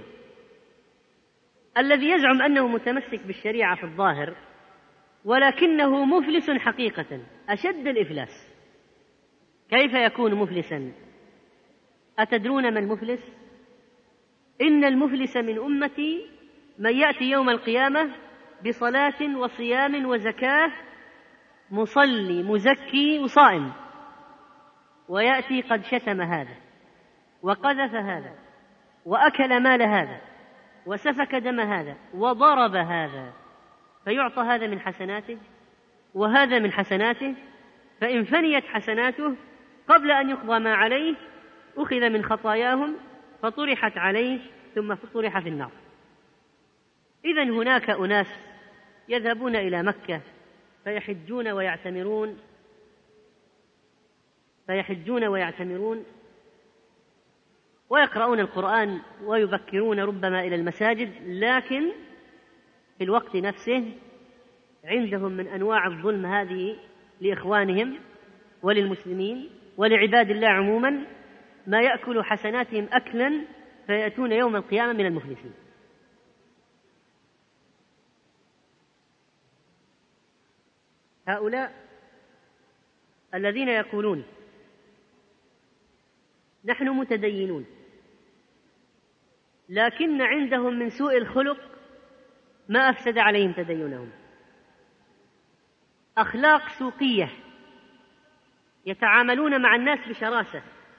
الذي يزعم أنه متمسك بالشريعة في الظاهر ولكنه مفلس حقيقة أشد الإفلاس. كيف يكون مفلسا؟ أتدرون ما المفلس؟ إن المفلس من أمتي من يأتي يوم القيامة بصلاة وصيام وزكاة، مصلي مزكي وصائم، ويأتي قد شتم هذا وقذف هذا وأكل مال هذا وسفك دم هذا وضرب هذا، فيعطى هذا من حسناته وهذا من حسناته، فإن فنيت حسناته قبل أن يقضى ما عليه أخذ من خطاياهم فطرحت عليه ثم طرح في النار. إذن هناك أناس يذهبون إلى مكة فيحجون ويعتمرون فيحجون ويعتمرون ويقرؤون القرآن ويبكرون ربما إلى المساجد، لكن في الوقت نفسه عندهم من أنواع الظلم هذه لإخوانهم وللمسلمين ولعباد الله عموما ما يأكل حسناتهم أكلا، فيأتون يوم القيامة من المفلسين. هؤلاء الذين يقولون نحن متدينون لكن عندهم من سوء الخلق ما أفسد عليهم تدينهم، أخلاق سوقية، يتعاملون مع الناس بشراسة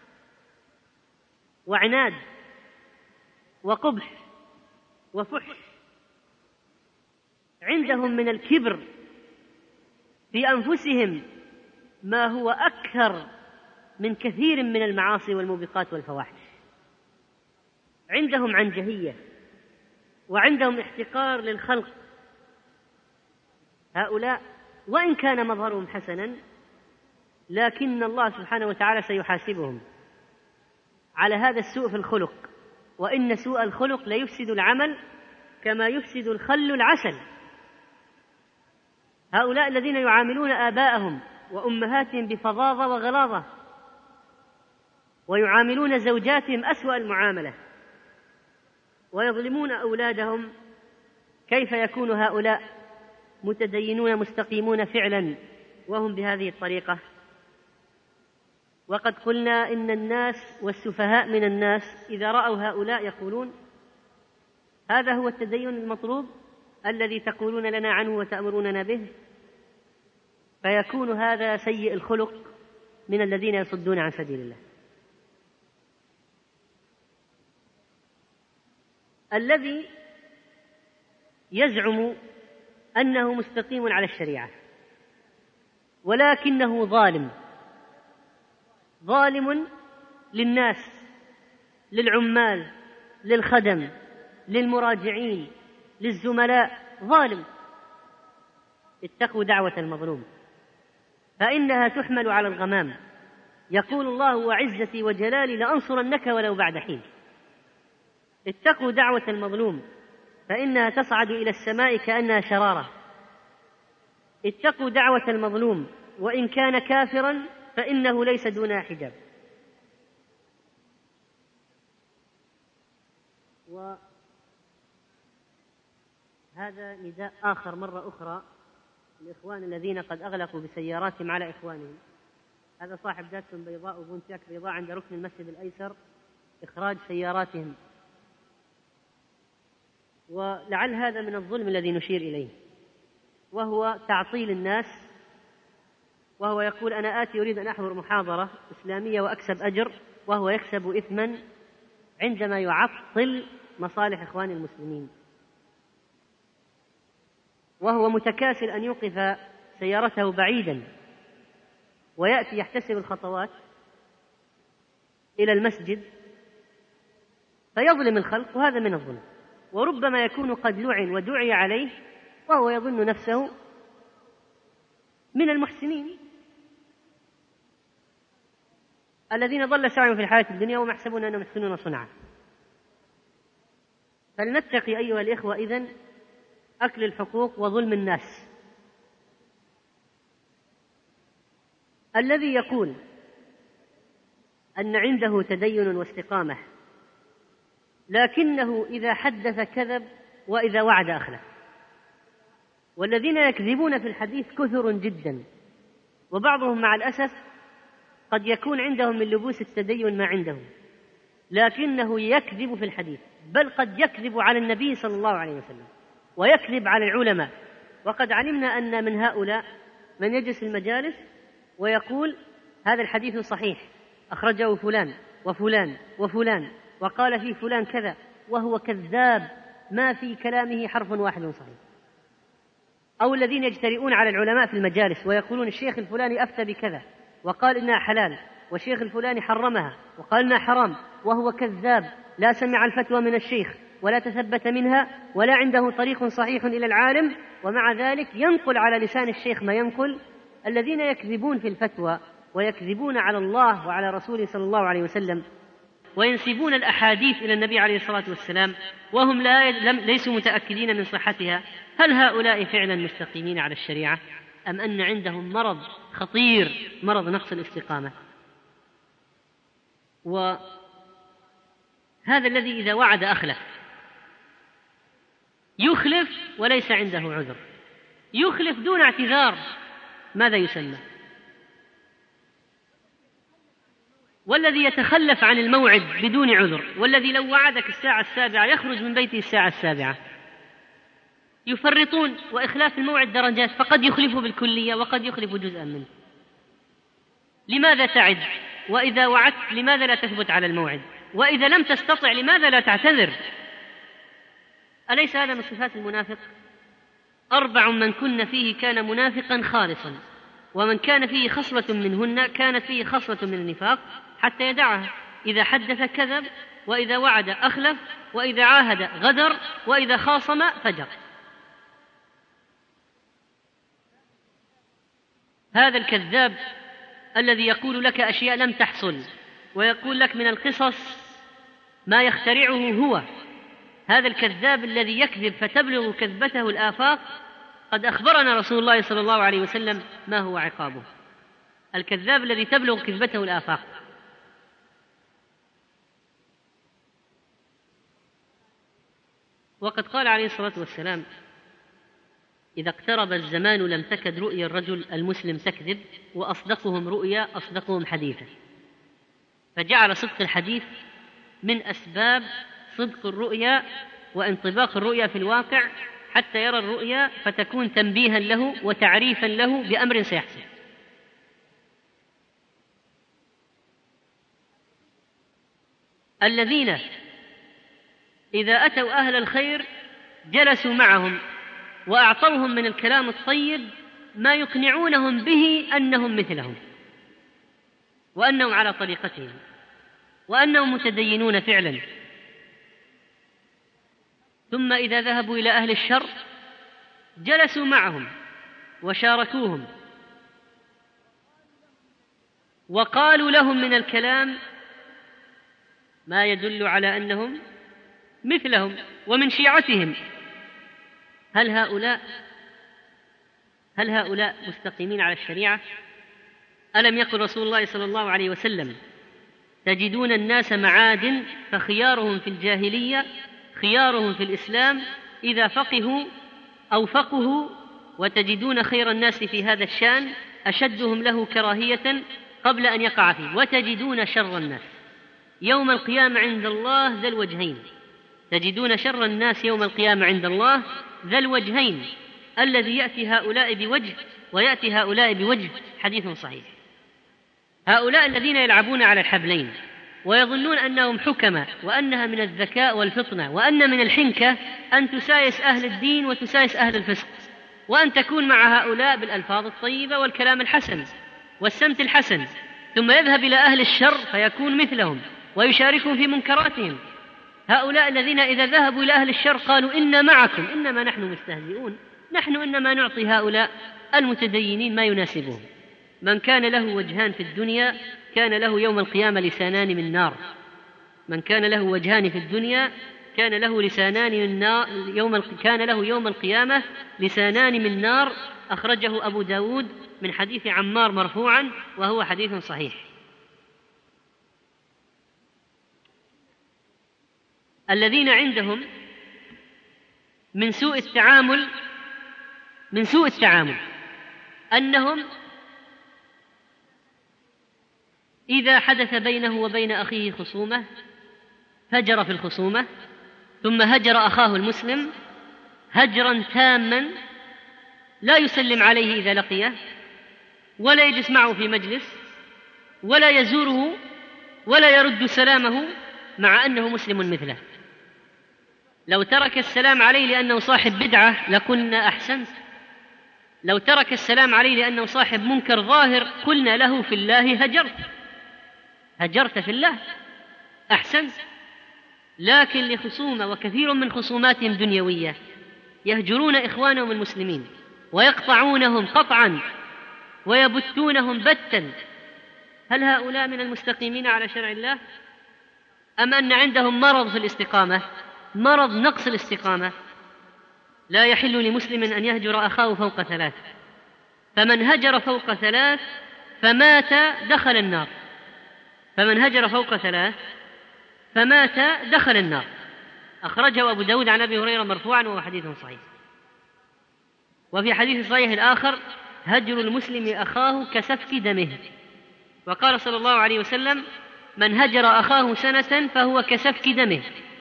وعناد وقبح وفحش، عندهم من الكبر في أنفسهم ما هو أكثر من كثير من المعاصي والموبقات والفواحش، عندهم عنجهية وعندهم احتقار للخلق. هؤلاء وإن كان مظهرهم حسنا لكن الله سبحانه وتعالى سيحاسبهم على هذا السوء في الخلق، وإن سوء الخلق ليفسد العمل كما يفسد الخل العسل. هؤلاء الذين يعاملون آباءهم وأمهاتهم بفظاظة وغلاظة ويعاملون زوجاتهم أسوأ المعاملة ويظلمون أولادهم، كيف يكون هؤلاء متدينون مستقيمون فعلا وهم بهذه الطريقة؟ وقد قلنا إن الناس والسفهاء من الناس إذا رأوا هؤلاء يقولون هذا هو التدين المطلوب الذي تقولون لنا عنه وتأمروننا به، فيكون هذا سيء الخلق من الذين يصدون عن سبيل الله. الذي يزعم أنه مستقيم على الشريعة ولكنه ظالم، ظالم للناس، للعمال، للخدم، للمراجعين، للزملاء، ظالم. اتقوا دعوة المظلوم فإنها تحمل على الغمام، يقول الله وعزتي وجلالي لأنصرنك ولو بعد حين. اتقوا دعوة المظلوم فإنها تصعد إلى السماء كأنها شرارة. اتقوا دعوة المظلوم وإن كان كافرا فإنه ليس دونها حجاب. وهذا نداء آخر مرة أخرى الإخوان الذين قد أغلقوا بسياراتهم على إخوانهم. هذا صاحب داتسون بيضاء وبونتياك بيضاء عند ركن المسجد الأيسر إخراج سياراتهم، ولعل هذا من الظلم الذي نشير إليه، وهو تعطيل الناس. وهو يقول أنا آتي أريد أن أحضر محاضرة إسلامية وأكسب أجر، وهو يكسب إثما عندما يعطل مصالح إخوان المسلمين، وهو متكاسل أن يوقف سيارته بعيدا ويأتي يحتسب الخطوات إلى المسجد فيظلم الخلق، وهذا من الظلم. وربما يكون قد لعن ودعي عليه وهو يظن نفسه من المحسنين الذين ضل سعيهم في الحياة الدنيا وما يحسبون أنهم يحسنون صنعا. فلنتقي أيها الإخوة إذن أكل الحقوق وظلم الناس. الذي يقول أن عنده تدين واستقامة لكنه إذا حدث كذب وإذا وعد أخلف، والذين يكذبون في الحديث كثر جدا، وبعضهم مع الأسف قد يكون عندهم من لبوس التدين ما عندهم، لكنه يكذب في الحديث، بل قد يكذب على النبي صلى الله عليه وسلم ويكذب على العلماء. وقد علمنا أن من هؤلاء من يجلس المجالس ويقول هذا الحديث صحيح أخرجه فلان وفلان وفلان وقال فيه فلان كذا، وهو كذاب ما في كلامه حرف واحد صحيح. أو الذين يجترئون على العلماء في المجالس ويقولون الشيخ الفلاني أفتى بكذا وقال إنها حلال، والشيخ الفلاني حرمها وقال إنها حرام، وهو كذاب لا سمع الفتوى من الشيخ ولا تثبت منها ولا عنده طريق صحيح إلى العالم، ومع ذلك ينقل على لسان الشيخ ما ينقل. الذين يكذبون في الفتوى ويكذبون على الله وعلى رسوله صلى الله عليه وسلم وينسبون الأحاديث إلى النبي عليه الصلاة والسلام وهم لا ليسوا متأكدين من صحتها، هل هؤلاء فعلا مستقيمين على الشريعة أم أن عندهم مرض خطير، مرض نقص الاستقامة؟ وهذا الذي إذا وعد أخلف، يخلف وليس عنده عذر، يخلف دون اعتذار، ماذا يسمى؟ والذي يتخلف عن الموعد بدون عذر، والذي لو وعدك الساعة السابعة يخرج من بيته الساعة السابعة. يفرطون، وإخلاف الموعد درجات، فقد يخلفه بالكلية وقد يخلف جزءا منه. لماذا تعد؟ وإذا وعدت لماذا لا تثبت على الموعد؟ وإذا لم تستطع لماذا لا تعتذر؟ أليس هذا من صفات المنافق؟ أربع من كن فيه كان منافقا خالصا، ومن كان فيه خصلة منهن كانت فيه خصلة من النفاق حتى يدعها. إذا حدث كذب، وإذا وعد أخلف، وإذا عاهد غدر، وإذا خاصم فجر. هذا الكذاب الذي يقول لك أشياء لم تحصل، ويقول لك من القصص ما يخترعه هو، هذا الكذاب الذي يكذب فتبلغ كذبته الآفاق، قد أخبرنا رسول الله صلى الله عليه وسلم ما هو عقابه. الكذاب الذي تبلغ كذبته الآفاق. وقد قال عليه الصلاة والسلام: إذا اقترب الزمان لم تكد رؤيا الرجل المسلم تكذب، وأصدقهم رؤيا أصدقهم حديثا. فجعل صدق الحديث من أسباب صدق الرؤيا وانطباق الرؤيا في الواقع، حتى يرى الرؤيا فتكون تنبيها له وتعريفا له بأمر سيحصل. الذين إذا أتوا أهل الخير جلسوا معهم وأعطوهم من الكلام الطيب ما يقنعونهم به أنهم مثلهم، وأنهم على طريقتهم، وأنهم متدينون فعلا. ثم إذا ذهبوا إلى أهل الشر جلسوا معهم وشاركوهم وقالوا لهم من الكلام ما يدل على أنهم مثلهم ومن شيعتهم. هل هؤلاء هل هؤلاء مستقيمين على الشريعة؟ ألم يقل رسول الله صلى الله عليه وسلم: تجدون الناس معادن فخيارهم في الجاهلية خيارهم في الإسلام إذا فقهوا أو فقهوا، وتجدون خير الناس في هذا الشأن أشدهم له كراهية قبل أن يقع فيه، وتجدون شر الناس يوم القيامة عند الله ذا الوجهين. تجدون شر الناس يوم القيامة عند الله ذا الوجهين، الذي يأتي هؤلاء بوجه ويأتي هؤلاء بوجه. حديث صحيح. هؤلاء الذين يلعبون على الحبلين ويظنون أنهم حكمة، وأنها من الذكاء والفطنة، وأن من الحنكة أن تسايس أهل الدين وتسايس أهل الفسق، وأن تكون مع هؤلاء بالألفاظ الطيبة والكلام الحسن والسمت الحسن، ثم يذهب إلى أهل الشر فيكون مثلهم ويشاركهم في منكراتهم. هؤلاء الذين إذا ذهبوا إلى أهل الشر قالوا إنا معكم إنما نحن مستهزئون، نحن إنما نعطي هؤلاء المتدينين ما يناسبهم. من كان له وجهان في الدنيا كان له يوم القيامة لسانان من نار. من كان له وجهان في الدنيا كان له لسانان من نار يوم كان له يوم القيامة لسانان من نار. أخرجه أبو داود من حديث عمار مرفوعا، وهو حديث صحيح. الذين عندهم من سوء التعامل من سوء التعامل أنهم إذا حدث بينه وبين أخيه خصومة هجر في الخصومة، ثم هجر أخاه المسلم هجرا تاما، لا يسلم عليه إذا لقيه، ولا يجلس معه في مجلس، ولا يزوره، ولا يرد سلامه، مع أنه مسلم مثله. لو ترك السلام عليه لأنه صاحب بدعة لقلنا أحسنت، لو ترك السلام عليه لأنه صاحب منكر ظاهر قلنا له في الله هجرت هجرت في الله أحسنت. لكن لخصومة، وكثير من خصوماتهم دنيوية، يهجرون إخوانهم المسلمين ويقطعونهم قطعا ويبتونهم بتا. هل هؤلاء من المستقيمين على شرع الله؟ أم أن عندهم مرض في الاستقامة، مرض نقص الاستقامة؟ لا يحل لمسلم أن يهجر أخاه فوق ثلاث، فمن هجر فوق ثلاث فمات دخل النار. فمن هجر فوق ثلاث فمات دخل النار. أخرجه أبو داود عن أبي هريرة مرفوعا، وهو حديث صحيح. وفي حديث صحيح الآخر: هجر المسلم أخاه كسفك دمه. وقال صلى الله عليه وسلم: من هجر أخاه سنة فهو كسفك دمه.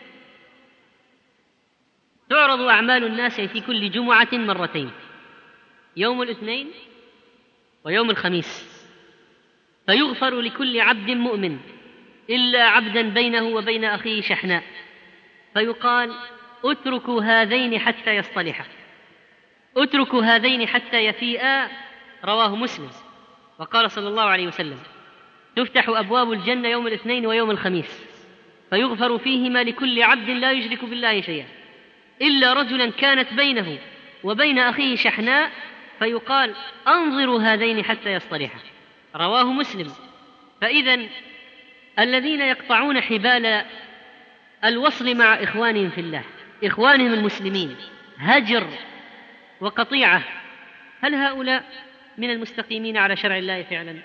تعرض أعمال الناس في كل جمعة مرتين، يوم الاثنين ويوم الخميس، فيغفر لكل عبد مؤمن إلا عبدا بينه وبين أخيه شحناء، فيقال اتركوا هذين حتى يصطلحا، اتركوا هذين حتى يفيئا، رواه مسلم. وقال صلى الله عليه وسلم: تفتح أبواب الجنة يوم الاثنين ويوم الخميس، فيغفر فيهما لكل عبد لا يشرك بالله شيئا إلا رجلا كانت بينه وبين أخيه شحناء، فيقال أنظروا هذين حتى يصطلحا، رواه مسلم. فإذن الذين يقطعون حبال الوصل مع إخوانهم في الله، إخوانهم المسلمين، هجر وقطيعة، هل هؤلاء من المستقيمين على شرع الله فعلا؟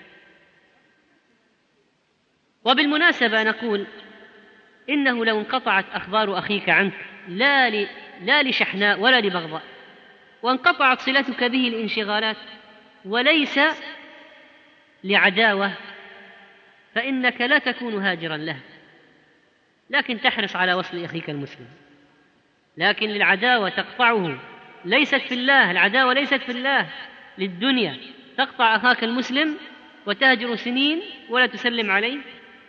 وبالمناسبة نقول إنه لو انقطعت أخبار أخيك عنك لا, ل... لا لشحناء ولا لبغضاء، وانقطعت صلتك به الانشغالات وليس لعداوة، فإنك لا تكون هاجرا له، لكن تحرص على وصل أخيك المسلم. لكن للعداوة تقطعه ليست في الله، العداوة ليست في الله، للدنيا، تقطع أخاك المسلم وتهجر سنين ولا تسلم عليه،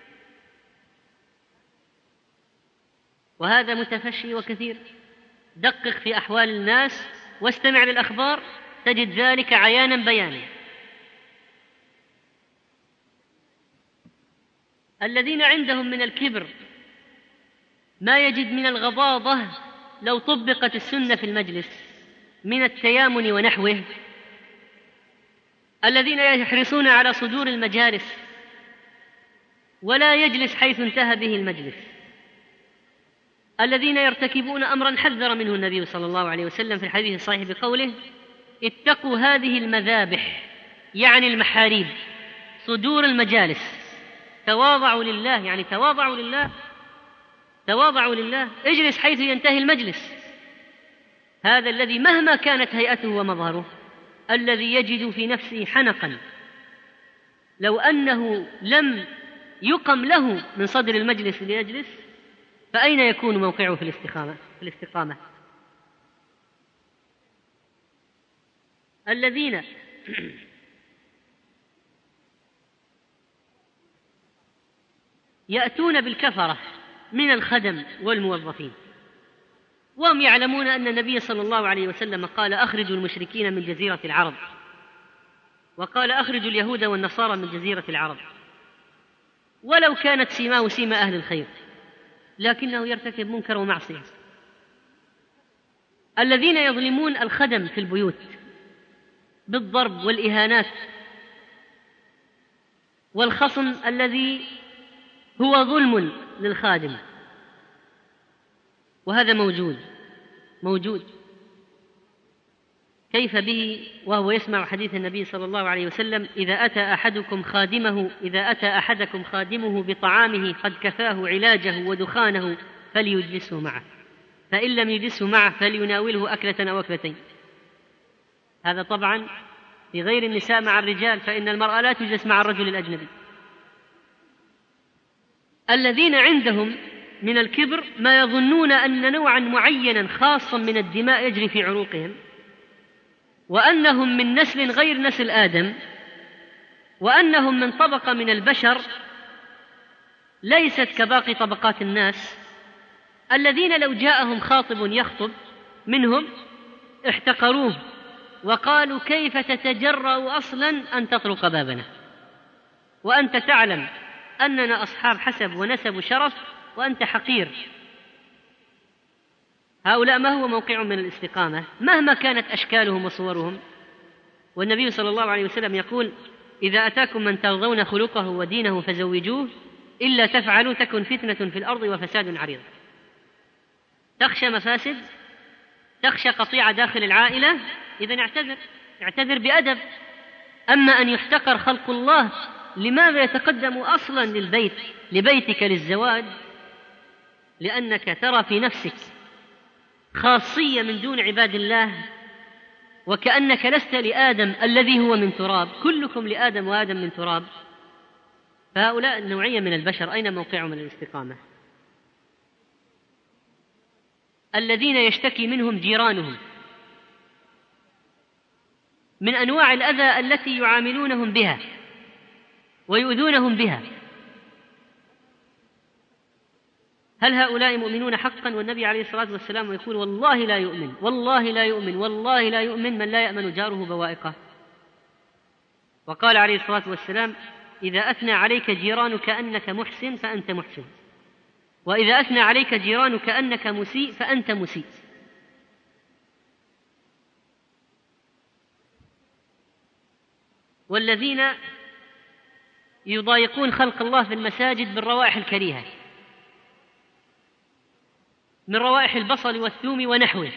وهذا متفشي وكثير. دقق في أحوال الناس واستمع للأخبار تجد ذلك عيانا بيانا. الذين عندهم من الكبر ما يجد من الغضاضة لو طبقت السنة في المجلس من التيامن ونحوه، الذين يحرصون على صدور المجالس ولا يجلس حيث انتهى به المجلس، الذين يرتكبون أمرا حذر منه النبي صلى الله عليه وسلم في الحديث الصحيح بقوله: اتقوا هذه المذابح، يعني المحاريب، صدور المجالس، تواضعوا لله، يعني تواضعوا لله، تواضعوا لله، اجلس حيث ينتهي المجلس. هذا الذي مهما كانت هيئته ومظهره، الذي يجد في نفسه حنقا لو أنه لم يقم له من صدر المجلس ليجلس، فأين يكون موقعه في الاستقامة؟ في الاستقامة الذين يأتون بالكفرة من الخدم والموظفين، وهم يعلمون أن النبي صلى الله عليه وسلم قال: أخرجوا المشركين من جزيرة العرب، وقال: أخرجوا اليهود والنصارى من جزيرة العرب، ولو كانت سيماه سيما أهل الخير، لكنه يرتكب منكر ومعصية. الذين يظلمون الخدم في البيوت بالضرب والإهانات، والخصم الذي هو ظلم للخادم، وهذا موجود موجود كيف به وهو يسمع حديث النبي صلى الله عليه وسلم: إذا أتى أحدكم خادمه إذا أتى أحدكم خادمه بطعامه قد كفاه علاجه ودخانه فليجلسه معه، فإن لم يجلسه معه فليناوله أكلة أو أكلتين. هذا طبعا في غير النساء مع الرجال، فإن المرأة لا تجلس مع الرجل الأجنبي. الذين عندهم من الكبر ما يظنون أن نوعا معينا خاصا من الدماء يجري في عروقهم، وأنهم من نسل غير نسل آدم، وأنهم من طبقة من البشر ليست كباقي طبقات الناس، الذين لو جاءهم خاطب يخطب منهم احتقروه وقالوا: كيف تتجرأ أصلا أن تطرق بابنا، وأنت تعلم أننا أصحاب حسب ونسب وشرف وأنت حقير. هؤلاء ما هو موقعهم من الاستقامة مهما كانت أشكالهم وصورهم؟ والنبي صلى الله عليه وسلم يقول: إذا أتاكم من ترضون خلقه ودينه فزوجوه، إلا تفعلوا تكن فتنة في الأرض وفساد عريض. تخشى مفاسد، تخشى قطيعة داخل العائلة، إذن اعتذر اعتذر بأدب. أما أن يحتقر خلق الله، لماذا يتقدم أصلا للبيت لبيتك للزواج؟ لأنك ترى في نفسك خاصية من دون عباد الله، وكأنك لست لآدم الذي هو من تراب، كلكم لآدم وآدم من تراب. فهؤلاء النوعية من البشر أين موقعهم من الاستقامة؟ الذين يشتكي منهم جيرانهم من أنواع الأذى التي يعاملونهم بها ويؤذونهم بها، هل هؤلاء مؤمنون حقا؟ والنبي عليه الصلاة والسلام يقول والله لا يؤمن والله لا يؤمن والله لا يؤمن من لا يأمن جاره بوائقه. وقال عليه الصلاة والسلام إذا أثنى عليك جيرانك أنك محسن فأنت محسن، وإذا أثنى عليك جيرانك أنك مسيء فأنت مسيء. والذين يضايقون خلق الله في المساجد بالروائح الكريهة من روائح البصل والثوم ونحوه،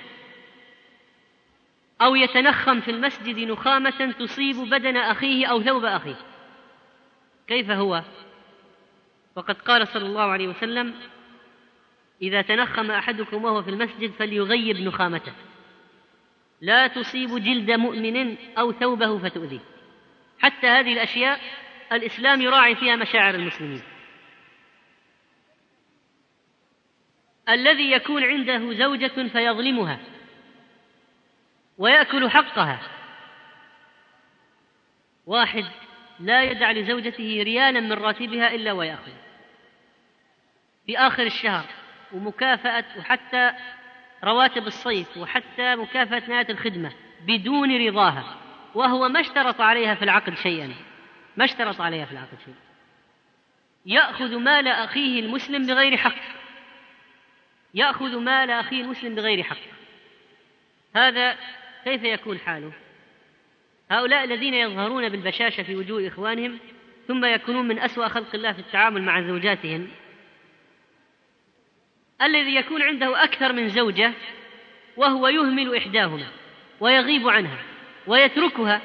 أو يتنخم في المسجد نخامة تصيب بدن أخيه أو ثوب أخيه، كيف هو؟ وقد قال صلى الله عليه وسلم إذا تنخم أحدكم وهو في المسجد فليغيب نخامته، لا تصيب جلد مؤمن أو ثوبه فتؤذيه. حتى هذه الأشياء الإسلام يراعي فيها مشاعر المسلمين. الذي يكون عنده زوجة فيظلمها ويأكل حقها، واحد لا يدع لزوجته ريالا من راتبها إلا ويأخذ في آخر الشهر، ومكافأة وحتى رواتب الصيف وحتى مكافأة نهاية الخدمة بدون رضاها، وهو ما اشترط عليها في العقد شيئا، ما اشترط عليها في العقد شيئا. يأخذ مال أخيه المسلم بغير حق، يأخذ مال أخيه المسلم بغير حق، هذا كيف يكون حاله؟ هؤلاء الذين يظهرون بالبشاشة في وجوه إخوانهم ثم يكونون من أسوأ خلق الله في التعامل مع زوجاتهم. الذي يكون عنده أكثر من زوجة وهو يهمل إحداهما ويغيب عنها ويتركها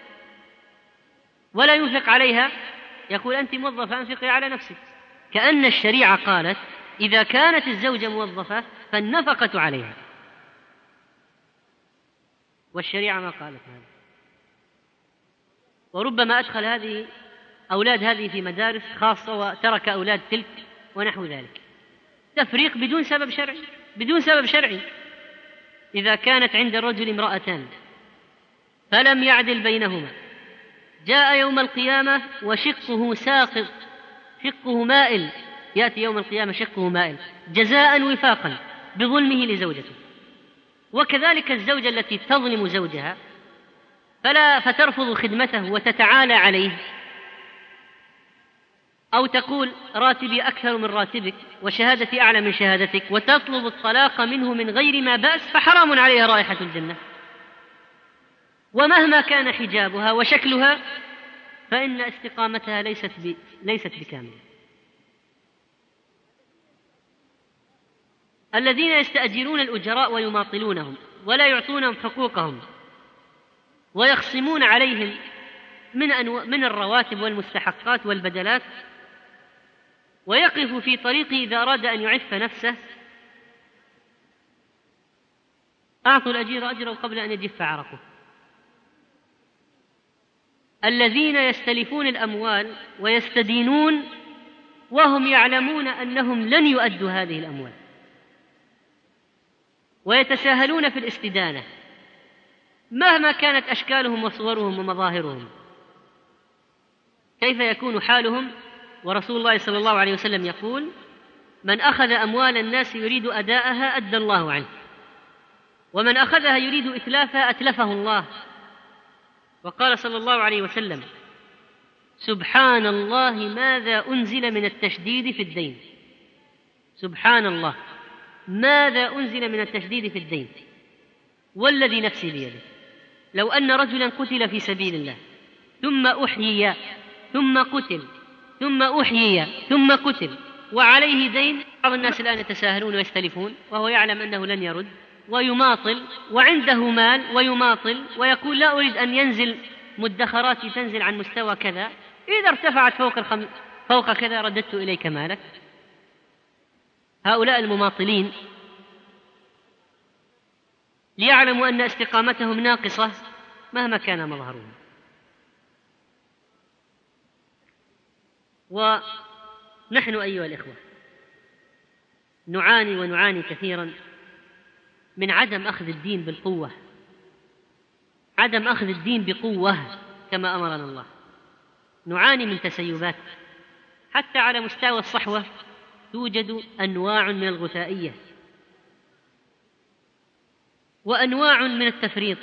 ولا ينفق عليها، يقول أنت موظفة أنفقي على نفسك، كأن الشريعة قالت إذا كانت الزوجة موظفة فالنفقة عليها، والشريعة ما قالت هذا. وربما أدخل هذه أولاد هذه في مدارس خاصة وترك أولاد تلك ونحو ذلك، تفريق بدون سبب شرعي، بدون سبب شرعي. إذا كانت عند الرجل امرأتان فلم يعدل بينهما، جاء يوم القيامة وشقه ساقط، شقه مائل، يأتي يوم القيامة شقه مائل جزاء وفاقا بظلمه لزوجته. وكذلك الزوجة التي تظلم زوجها فلا فترفض خدمته وتتعالى عليه، أو تقول راتبي أكثر من راتبك وشهادتي أعلى من شهادتك، وتطلب الطلاق منه من غير ما بأس، فحرام عليها رائحة الجنة. ومهما كان حجابها وشكلها فإن استقامتها ليست ب... ليست بكاملة. الذين يستأجرون الأجراء ويماطلونهم ولا يعطونهم حقوقهم ويخصمون عليهم من, أنو... من الرواتب والمستحقات والبدلات، ويقف في طريقه إذا أراد أن يعف نفسه، أعطوا الأجير أجره قبل أن يجف عرقه. الذين يستلفون الأموال ويستدينون وهم يعلمون أنهم لن يؤدوا هذه الأموال، ويتساهلون في الاستدانة مهما كانت أشكالهم وصورهم ومظاهرهم، كيف يكون حالهم؟ ورسول الله صلى الله عليه وسلم يقول من أخذ أموال الناس يريد أداءها أدى الله عنه، ومن أخذها يريد إتلافها أتلفه الله. وقال صلى الله عليه وسلم سبحان الله ماذا أنزل من التشديد في الدين، سبحان الله ماذا أنزل من التشديد في الدين، والذي نفسي بيده لو أن رجلا قتل في سبيل الله ثم أحيي ثم قتل ثم أحيي ثم قتل وعليه دين، بعض الناس الآن يتساهلون ويستلفون وهو يعلم أنه لن يرد، ويماطل وعنده مال ويماطل ويقول لا أريد أن ينزل مدخراتي تنزل عن مستوى كذا، إذا ارتفعت فوق, الخم... فوق كذا رددت إليك مالك. هؤلاء المماطلين ليعلموا أن استقامتهم ناقصة مهما كان مظهرهم. ونحن أيها الإخوة نعاني ونعاني كثيرا من عدم أخذ الدين بالقوة، عدم أخذ الدين بقوة كما أمرنا الله. نعاني من تسيبات، حتى على مستوى الصحوة توجد أنواع من الغثائية وأنواع من التفريط،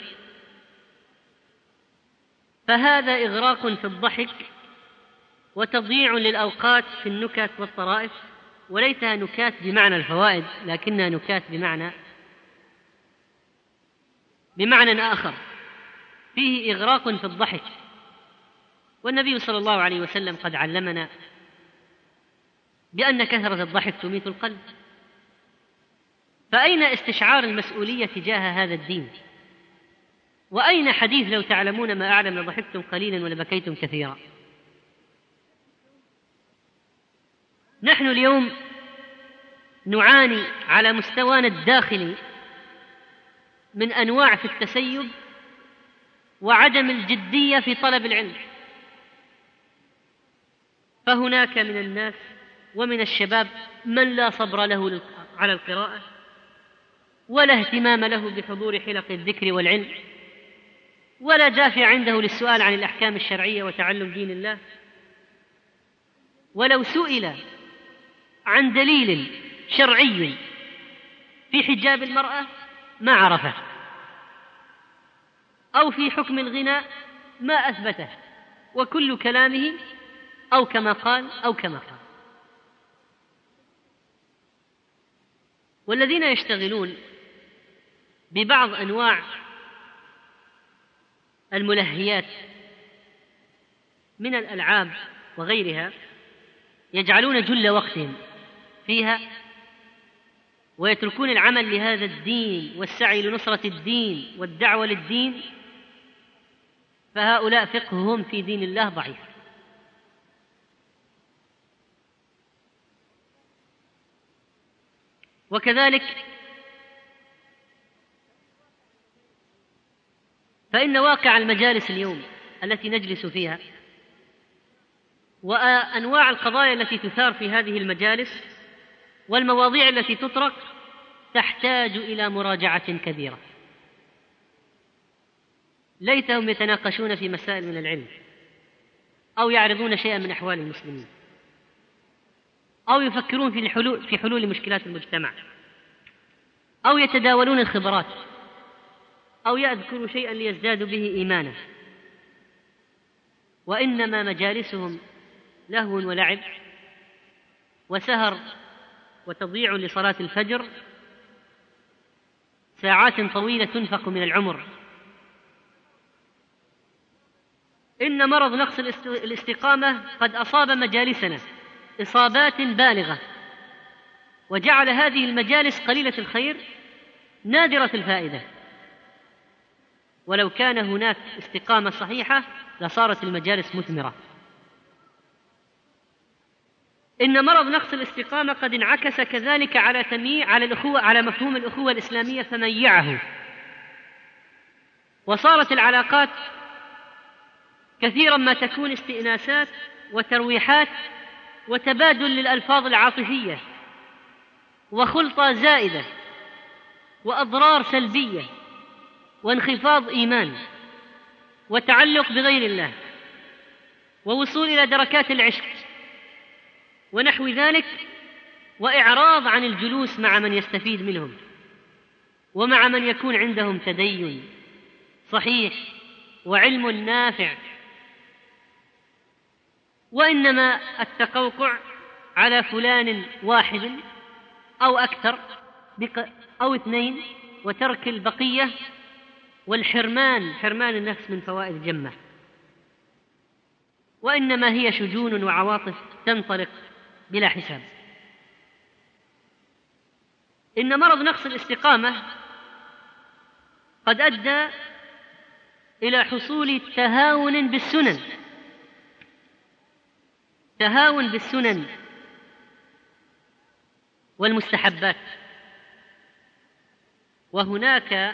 فهذا إغراق في الضحك وتضييع للأوقات في النكت والطرائف، وليتها نكات بمعنى الفوائد لكنها نكات بمعنى بمعنى آخر، فيه إغراق في الضحك. والنبي صلى الله عليه وسلم قد علمنا بأن كثرة الضحك تميت القلب، فأين استشعار المسؤولية تجاه هذا الدين؟ وأين حديث لو تعلمون ما أعلم لضحكتم قليلا ولبكيتم كثيرا؟ نحن اليوم نعاني على مستوانا الداخلي من أنواع في التسيب وعدم الجدية في طلب العلم، فهناك من الناس ومن الشباب من لا صبر له على القراءة ولا اهتمام له بحضور حلق الذكر والعلم، ولا دافع عنده للسؤال عن الأحكام الشرعية وتعلم دين الله، ولو سئل عن دليل شرعي في حجاب المرأة ما عرفه، أو في حكم الغناء ما أثبته، وكل كلامه أو كما قال أو كما قال. والذين يشتغلون ببعض أنواع الملهيات من الألعاب وغيرها يجعلون جل وقتهم فيها ويتركون العمل لهذا الدين والسعي لنصرة الدين والدعوة للدين، فهؤلاء فقههم في دين الله ضعيف. وكذلك فإن واقع المجالس اليوم التي نجلس فيها وأنواع القضايا التي تثار في هذه المجالس والمواضيع التي تطرق تحتاج إلى مراجعة كبيرة. ليتهم يتناقشون في مسائل من العلم، أو يعرضون شيئا من أحوال المسلمين، أو يفكرون في الحلول في حلول مشكلات المجتمع، أو يتداولون الخبرات، أو يذكروا شيئا ليزدادوا به إيمانا، وإنما مجالسهم لهو ولعب وسهر وتضييع لصلاة الفجر، ساعات طويلة تنفق من العمر. إن مرض نقص الاستقامة قد أصاب مجالسنا إصابات بالغة، وجعل هذه المجالس قليلة الخير نادرة الفائدة، ولو كان هناك استقامة صحيحة لصارت المجالس مثمرة. إن مرض نقص الاستقامة قد انعكس كذلك على تمييع على الأخوة على مفهوم الأخوة الإسلامية فميعه، وصارت العلاقات كثيرا ما تكون استئناسات وترويحات وتبادل للألفاظ العاطفية وخلطة زائدة وأضرار سلبية وانخفاض إيمان وتعلق بغير الله ووصول إلى دركات العشق ونحو ذلك، وإعراض عن الجلوس مع من يستفيد منهم ومع من يكون عندهم تدين صحيح وعلم نافع، وإنما التقوقع على فلان واحد أو أكثر أو اثنين وترك البقية، والحرمان حرمان النفس من فوائد الجنة، وإنما هي شجون وعواطف تنطلق بلا حساب. إن مرض نقص الاستقامة قد أدى إلى حصول تهاون بالسنن، تهاون بالسنن والمستحبات. وهناك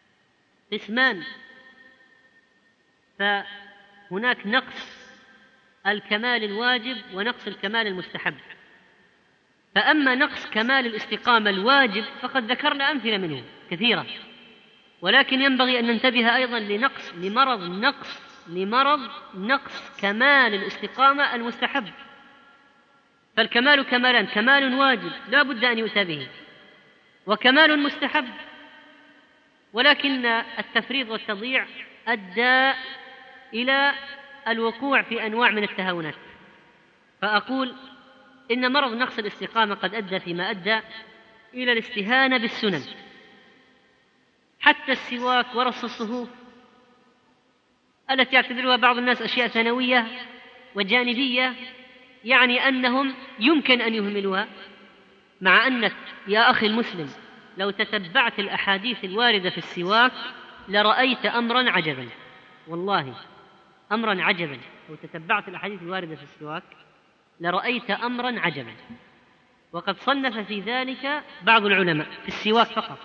قسمان، فهناك نقص الكمال الواجب ونقص الكمال المستحب. فأما نقص كمال الاستقامة الواجب فقد ذكرنا أمثلة منه كثيرة، ولكن ينبغي أن ننتبه أيضا لنقص لمرض نقص لمرض نقص كمال الاستقامة المستحب. فالكمال كمالان: كمال واجب لا بد أن يؤتى به، وكمال مستحب، ولكن التفريط والتضييع أدى إلى الوقوع في أنواع من التهاونات. فأقول إن مرض نقص الاستقامة قد أدى فيما أدى إلى الاستهانة بالسنن، حتى السواك ورص الصفوف التي يعتبرها بعض الناس أشياء ثانوية وجانبية، يعني أنهم يمكن أن يهملوها، مع أنك يا أخي المسلم لو تتبعت الأحاديث الواردة في السواك لرأيت أمرا عجبا، والله أمرا عجبا. لو تتبعت الأحاديث الواردة في السواك لرأيت أمرا عجبا، وقد صنف في ذلك بعض العلماء في السواك فقط.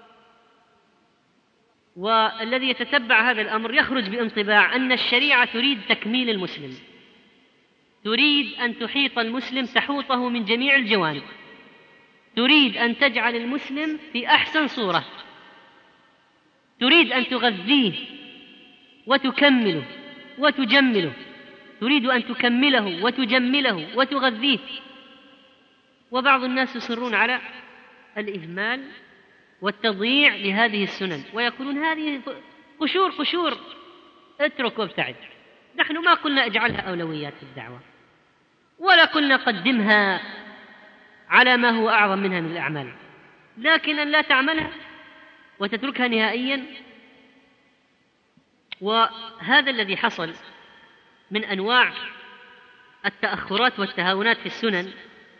والذي يتتبع هذا الأمر يخرج بانطباع أن الشريعة تريد تكميل المسلم، تريد أن تحيط المسلم، تحوطه من جميع الجوانب، تريد أن تجعل المسلم في أحسن صورة، تريد أن تغذيه وتكمله وتجمله، تريد أن تكمله وتجمله وتغذيه. وبعض الناس يصرون على الإهمال والتضييع لهذه السنن، ويقولون هذه قشور قشور، اترك وابتعد. نحن ما قلنا اجعلها أولويات في الدعوة، ولا قلنا قدمها على ما هو أعظم منها من الأعمال، لكن أن لا تعملها وتتركها نهائيا. وهذا الذي حصل من أنواع التأخرات والتهاونات في السنن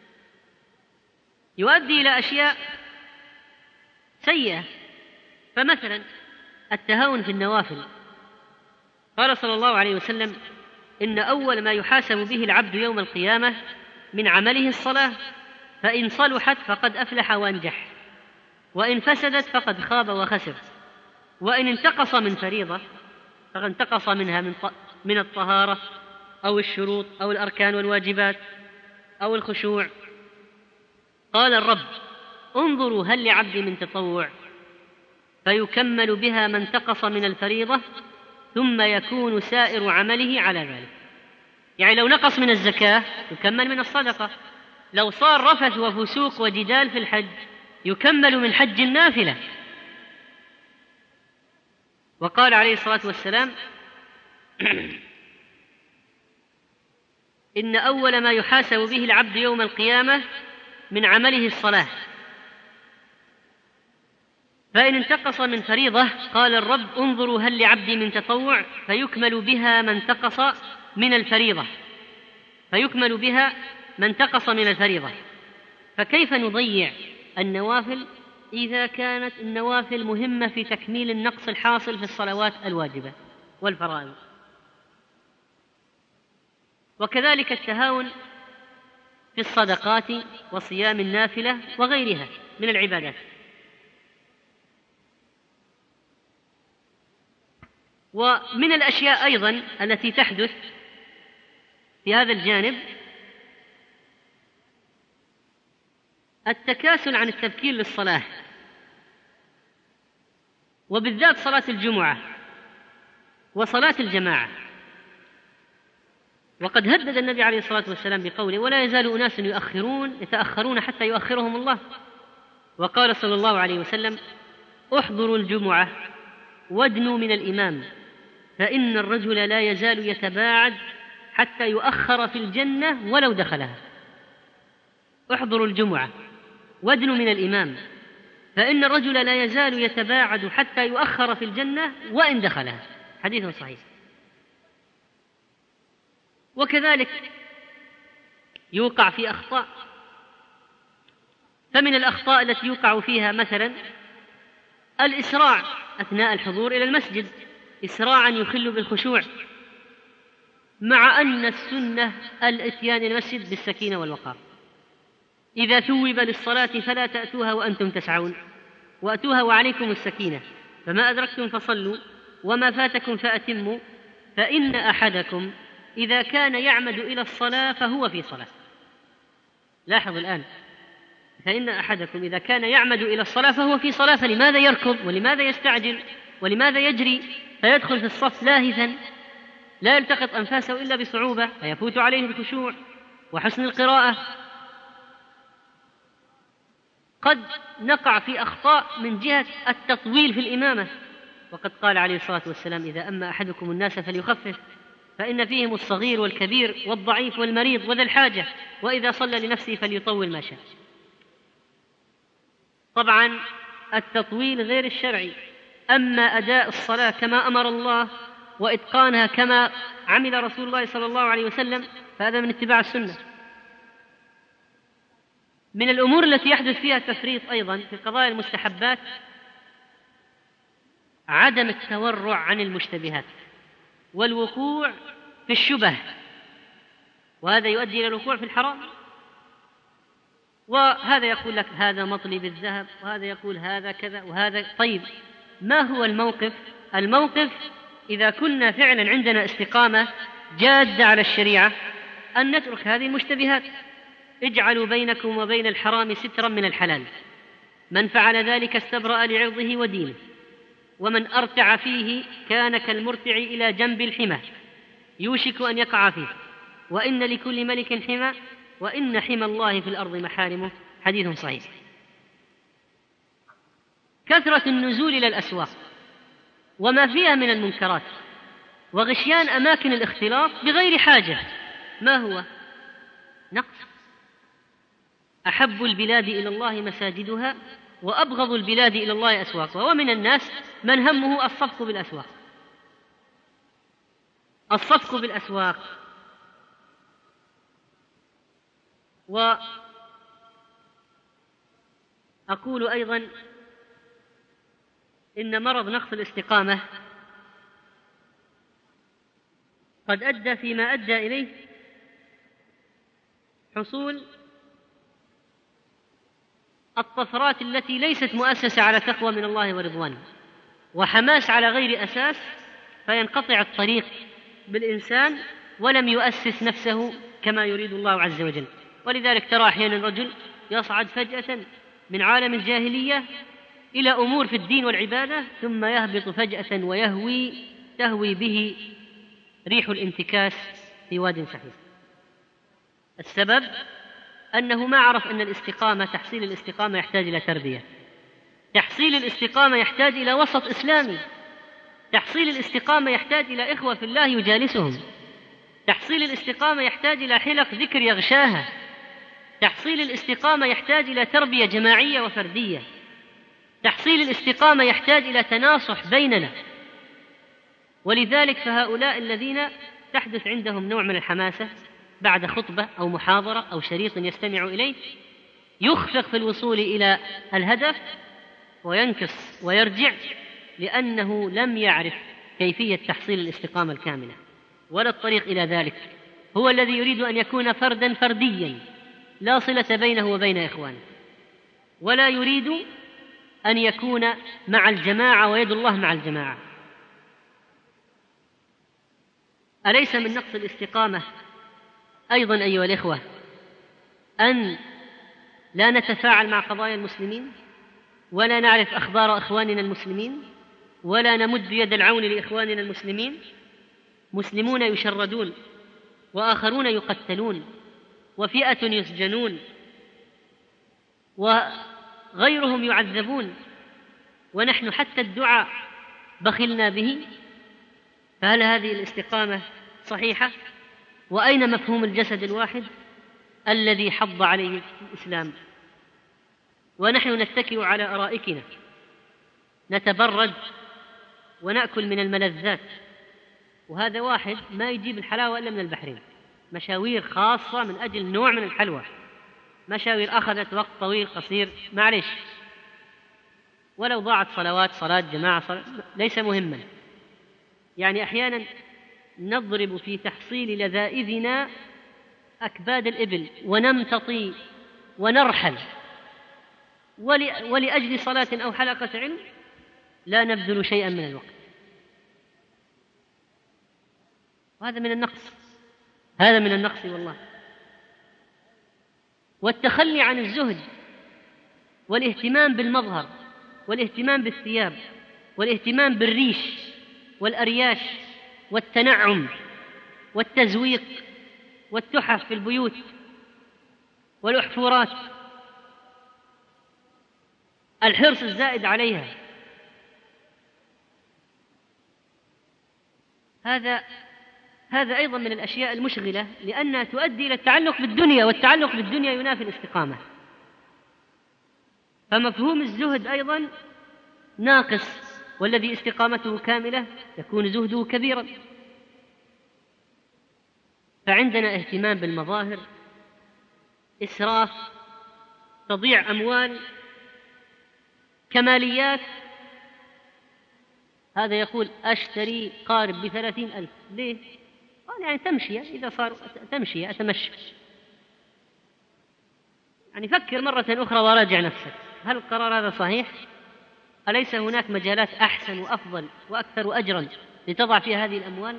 يؤدي إلى أشياء سيئة. فمثلا التهاون في النوافل، قال صلى الله عليه وسلم: إن أول ما يحاسب به العبد يوم القيامة من عمله الصلاة، فإن صلحت فقد أفلح وانجح، وإن فسدت فقد خاب وخسر، وإن انتقص من فريضة فقد انتقص منها من من الطهارة أو الشروط أو الأركان والواجبات أو الخشوع. قال الرب: انظروا هل لعبدي من تطوع، فيكمل بها ما انتقص من الفريضة، ثم يكون سائر عمله على ذلك. يعني لو نقص من الزكاة يكمل من الصدقة، لو صار رفث وفسوق وجدال في الحج يكمل من حج النافلة. وقال عليه الصلاة والسلام: إن أول ما يحاسب به العبد يوم القيامة من عمله الصلاة، فإن انتقص من فريضة قال الرب: انظروا هل لعبدي من تطوع، فيكمل بها ما انتقص من الفريضة فيكمل بها ما انتقص من الفريضة. فكيف نضيع النوافل إذا كانت النوافل مهمة في تكميل النقص الحاصل في الصلوات الواجبة والفرائض؟ وكذلك التهاون في الصدقات وصيام النافلة وغيرها من العبادات. ومن الأشياء أيضا التي تحدث في هذا الجانب التكاسل عن التبكير للصلاة، وبالذات صلاة الجمعة وصلاة الجماعة. وقد هدد النبي عليه الصلاة والسلام بقوله: ولا يزال أناس يؤخرون يتأخرون حتى يؤخرهم الله. وقال صلى الله عليه وسلم: احضروا الجمعة وادنوا من الإمام، فإن الرجل لا يزال يتباعد حتى يؤخر في الجنة ولو دخلها. احضروا الجمعة وادنوا من الإمام، فإن الرجل لا يزال يتباعد حتى يؤخر في الجنة وإن دخلها. حديث صحيح. وكذلك يوقع في أخطاء، فمن الأخطاء التي يوقع فيها مثلا الإسراع أثناء الحضور إلى المسجد، إسراعا يخل بالخشوع، مع أن السنة الإتيان إلى المسجد بالسكينة والوقار. إذا ثوب للصلاة فلا تأتوها وأنتم تسعون، وأتوها وعليكم السكينة، فما أدركتم فصلوا وما فاتكم فأتموا، فإن أحدكم إذا كان يعمد إلى الصلاة فهو في صلاة. لاحظ الآن، فإن أحدكم إذا كان يعمد إلى الصلاة فهو في صلاة، فلماذا يركض ولماذا يستعجل ولماذا يجري فيدخل في الصف لاهثا لا يلتقط أنفاسه إلا بصعوبة فيفوت عليه الخشوع وحسن القراءة؟ قد نقع في أخطاء من جهة التطويل في الإمامة، وقد قال عليه الصلاة والسلام: إذا أما أحدكم الناس فليخفف فإن فيهم الصغير والكبير والضعيف والمريض وذا الحاجة، وإذا صلى لنفسه فليطول ما شاء. طبعا التطويل غير الشرعي، أما أداء الصلاة كما أمر الله وإتقانها كما عمل رسول الله صلى الله عليه وسلم فهذا من اتباع السنة. من الأمور التي يحدث فيها تفريط أيضا في قضايا المستحبات عدم التورع عن المشتبهات والوقوع في الشبه، وهذا يؤدي إلى الوقوع في الحرام. وهذا يقول لك هذا مطلي بالذهب، وهذا يقول هذا كذا وهذا. طيب ما هو الموقف؟ الموقف إذا كنا فعلا عندنا استقامة جادة على الشريعة أن نترك هذه المشتبهات. اجعلوا بينكم وبين الحرام سترا من الحلال، من فعل ذلك استبرأ لعرضه ودينه، ومن أرتع فيه كان كالمرتع إلى جنب الحمى يوشك أن يقع فيه، وإن لكل ملك حمى وإن حمى الله في الأرض محارمه. حديث صحيح. كثرة النزول إلى الأسواق وما فيها من المنكرات وغشيان أماكن الاختلاط بغير حاجة ما هو؟ نقص. أحب البلاد إلى الله مساجدها وأبغض البلاد إلى الله أسواقها، ومن الناس من همه الصفق بالأسواق. الصفق بالأسواق. وأقول أيضا إن مرض نقص الاستقامة قد أدى فيما أدى إليه حصول الطفرات التي ليست مؤسسة على تقوى من الله ورضوانه، وحماس على غير أساس، فينقطع الطريق بالإنسان ولم يؤسس نفسه كما يريد الله عز وجل. ولذلك ترى أحيانا رجل يصعد فجأة من عالم الجاهلية إلى أمور في الدين والعبادة ثم يهبط فجأة ويهوي تهوي به ريح الانتكاس في واد سحيق. السبب أنه ما عرف أن الاستقامة، تحصيل الاستقامة يحتاج إلى تربية، تحصيل الاستقامة يحتاج إلى وسط إسلامي، تحصيل الاستقامة يحتاج إلى إخوة في الله يجالسهم، تحصيل الاستقامة يحتاج إلى حلق ذكر يغشاها، تحصيل الاستقامة يحتاج إلى تربية جماعية وفردية، تحصيل الاستقامة يحتاج إلى تناصح بيننا. ولذلك فهؤلاء الذين تحدث عندهم نوع من الحماسة بعد خطبة أو محاضرة أو شريط يستمع إليه يخفق في الوصول إلى الهدف وينكص ويرجع، لأنه لم يعرف كيفية تحصيل الاستقامة الكاملة ولا الطريق إلى ذلك. هو الذي يريد أن يكون فردا فرديا لا صلة بينه وبين إخوانه، ولا يريد أن يكون مع الجماعة ويد الله مع الجماعة. أليس من نقص الاستقامة أيضا أيها الإخوة أن لا نتفاعل مع قضايا المسلمين ولا نعرف أخبار إخواننا المسلمين ولا نمد يد العون لإخواننا المسلمين؟ مسلمون يشردون وآخرون يقتلون وفئة يسجنون وغيرهم يعذبون، ونحن حتى الدعاء بخلنا به. فهل هذه الاستقامة صحيحة؟ وأين مفهوم الجسد الواحد الذي حض عليه الإسلام؟ ونحن نتكئ على أرائكنا نتبرد ونأكل من الملذات، وهذا واحد ما يجيب الحلاوة إلا من البحرين، مشاوير خاصة من أجل نوع من الحلوى، مشاوير أخذت وقت طويل قصير معلش، ولو ضاعت صلوات صلاة جماعة صلاة ليس مهما. يعني أحيانا نضرب في تحصيل لذائذنا أكباد الإبل ونمتطي ونرحل، ولأجل صلاة أو حلقة علم لا نبذل شيئا من الوقت، وهذا من النقص. هذا من النقص والله. والتخلي عن الزهد والاهتمام بالمظهر والاهتمام بالثياب والاهتمام بالريش والأرياش والتنعم والتزويق والتحف في البيوت والأحفورات، الحرص الزائد عليها، هذا هذا أيضا من الأشياء المشغلة، لأنها تؤدي إلى التعلق بالدنيا، والتعلق بالدنيا ينافي الاستقامة. فمفهوم الزهد أيضا ناقص، والذي استقامته كاملة يكون زهده كبيرا. فعندنا اهتمام بالمظاهر، إسراف، تضيع أموال، كماليات. هذا يقول أشتري قارب بثلاثين ألف، ليه؟ قال يعني تمشي، إذا صار تمشي أتمشى. يعني فكر مرة أخرى وراجع نفسك، هل القرار هذا صحيح؟ أليس هناك مجالات أحسن وأفضل وأكثر أجرا لتضع فيها هذه الأموال؟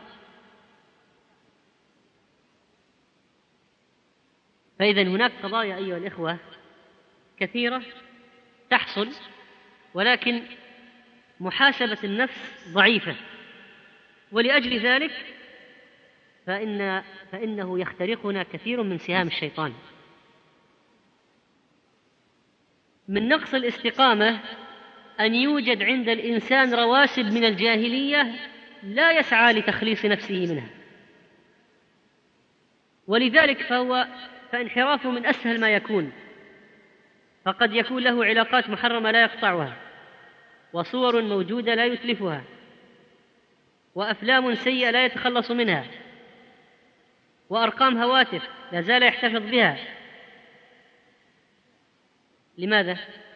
فإذا هناك قضايا أيها الإخوة كثيرة تحصل، ولكن محاسبة النفس ضعيفة، ولأجل ذلك فإن فإنه يخترقنا كثير من سهام الشيطان. من نقص الاستقامة أن يوجد عند الإنسان رواسب من الجاهلية لا يسعى لتخليص نفسه منها، ولذلك فهو فانحرافه من أسهل ما يكون، فقد يكون له علاقات محرمة لا يقطعها، وصور موجودة لا يتلفها، وأفلام سيئة لا يتخلص منها، وأرقام هواتف لا زال يحتفظ بها. لماذا؟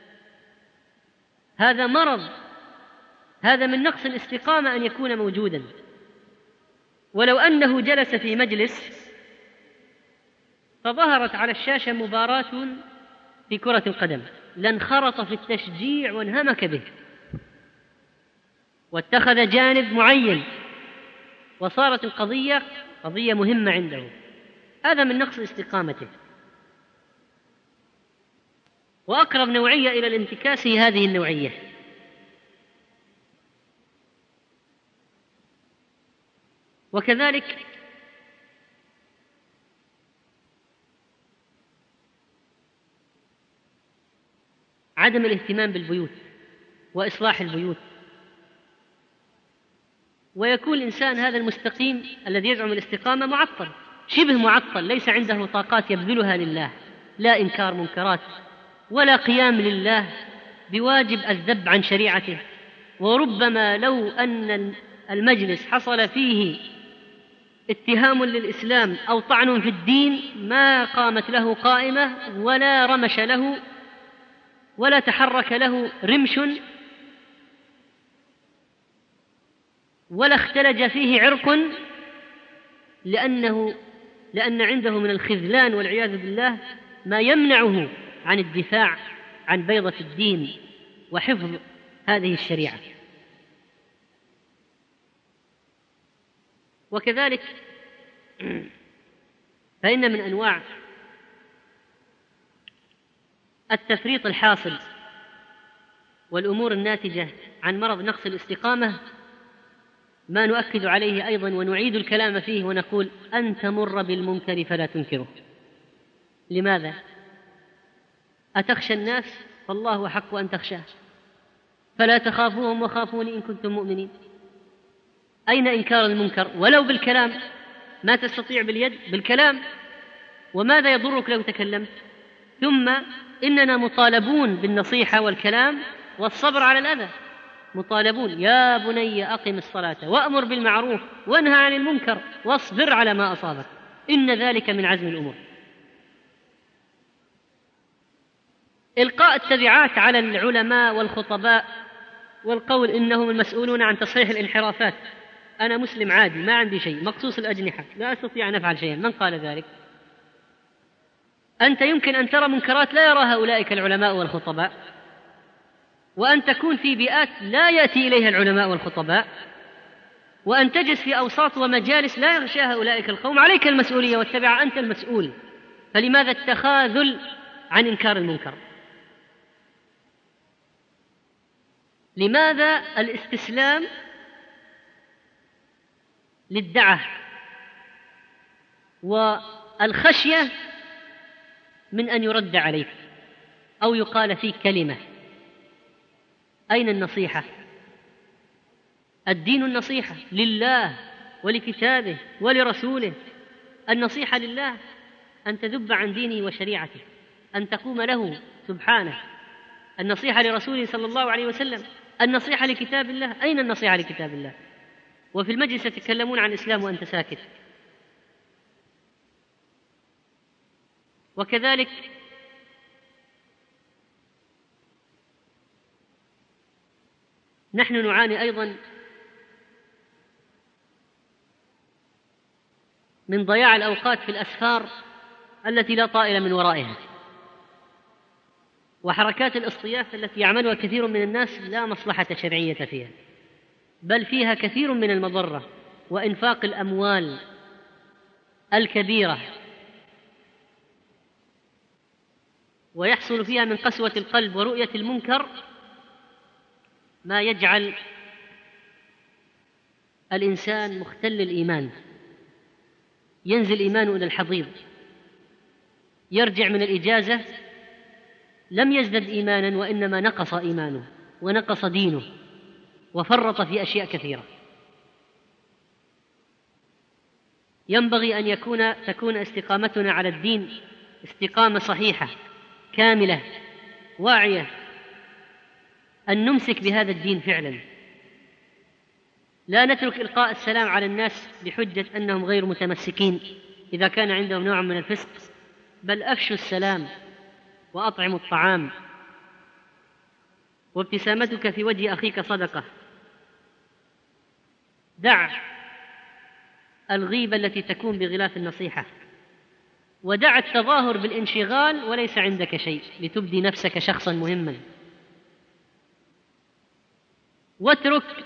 هذا مرض، هذا من نقص الاستقامة أن يكون موجودا. ولو أنه جلس في مجلس فظهرت على الشاشة مباراة في كرة القدم لانخرط في التشجيع وانهمك به، واتخذ جانب معين، وصارت القضية قضية مهمة عنده. هذا من نقص استقامته. وأقرب نوعية إلى الانتكاس هي هذه النوعية. وكذلك عدم الاهتمام بالبيوت وإصلاح البيوت. ويكون الإنسان هذا المستقيم الذي يزعم الاستقامة معطل، شبه معطل، ليس عنده طاقات يبذلها لله، لا إنكار منكرات ولا قيام لله بواجب الذب عن شريعته. وربما لو أن المجلس حصل فيه اتهام للإسلام أو طعن في الدين ما قامت له قائمة ولا رمش له ولا تحرك له رمش ولا اختلج فيه عرق، لأنه لأن عنده من الخذلان والعياذ بالله ما يمنعه عن الدفاع عن بيضة الدين وحفظ هذه الشريعة. وكذلك فإن من أنواع التفريط الحاصل والأمور الناتجة عن مرض نقص الاستقامة ما نؤكد عليه أيضا ونعيد الكلام فيه ونقول: أن تمر بالمنكر فلا تنكره. لماذا؟ أتخشى الناس؟ فالله حق أن تخشاه، فلا تخافوهم وخافوني إن كنتم مؤمنين. أين إنكار المنكر؟ ولو بالكلام، ما تستطيع باليد، بالكلام. وماذا يضرك لو تكلمت؟ ثم إننا مطالبون بالنصيحة والكلام والصبر على الأذى، مطالبون: يا بني أقم الصلاة وأمر بالمعروف وانهى عن المنكر واصبر على ما أصابك إن ذلك من عزم الأمور. إلقاء التبعات على العلماء والخطباء والقول إنهم المسؤولون عن تصحيح الانحرافات. أنا مسلم عادي ما عندي شيء، مقصوص الأجنحة، لا أستطيع أن أفعل شيئا. من قال ذلك؟ أنت يمكن أن ترى منكرات لا يراها أولئك العلماء والخطباء، وأن تكون في بيئات لا يأتي إليها العلماء والخطباء، وأن تجلس في أوساط ومجالس لا يغشاها أولئك القوم، عليك المسؤولية واتبع أنت المسؤول. فلماذا التخاذل عن إنكار المنكر؟ لماذا الاستسلام للدعة والخشية من أن يرد عليك أو يقال فيك كلمة؟ أين النصيحة؟ الدين النصيحة لله ولكتابه ولرسوله. النصيحة لله أن تذب عن دينه وشريعته، أن تقوم له سبحانه. النصيحة لرسوله صلى الله عليه وسلم، النصيحة لكتاب الله. أين النصيحة لكتاب الله؟ وفي المجلس يتكلمون عن الإسلام وأنت ساكت. وكذلك نحن نعاني أيضا من ضياع الأوقات في الأسفار التي لا طائل من ورائها، وحركات الاصطياف التي يعملها كثير من الناس لا مصلحة شرعية فيها، بل فيها كثير من المضرة وإنفاق الأموال الكبيرة، ويحصل فيها من قسوة القلب ورؤية المنكر ما يجعل الإنسان مختل الإيمان، ينزل إيمانه إلى الحضيض، يرجع من الإجازة لم يزدد إيمانا وإنما نقص إيمانه ونقص دينه وفرط في أشياء كثيرة. ينبغي أن يكون تكون استقامتنا على الدين استقامة صحيحة كاملة واعية، أن نمسك بهذا الدين فعلا، لا نترك إلقاء السلام على الناس بحجة أنهم غير متمسكين إذا كان عندهم نوع من الفسق، بل أفشوا السلام وأطعموا الطعام، وابتسامتك في وجه أخيك صدقة. دع الغيبة التي تكون بغلاف النصيحة، ودع التظاهر بالانشغال وليس عندك شيء لتبدي نفسك شخصا مهما، واترك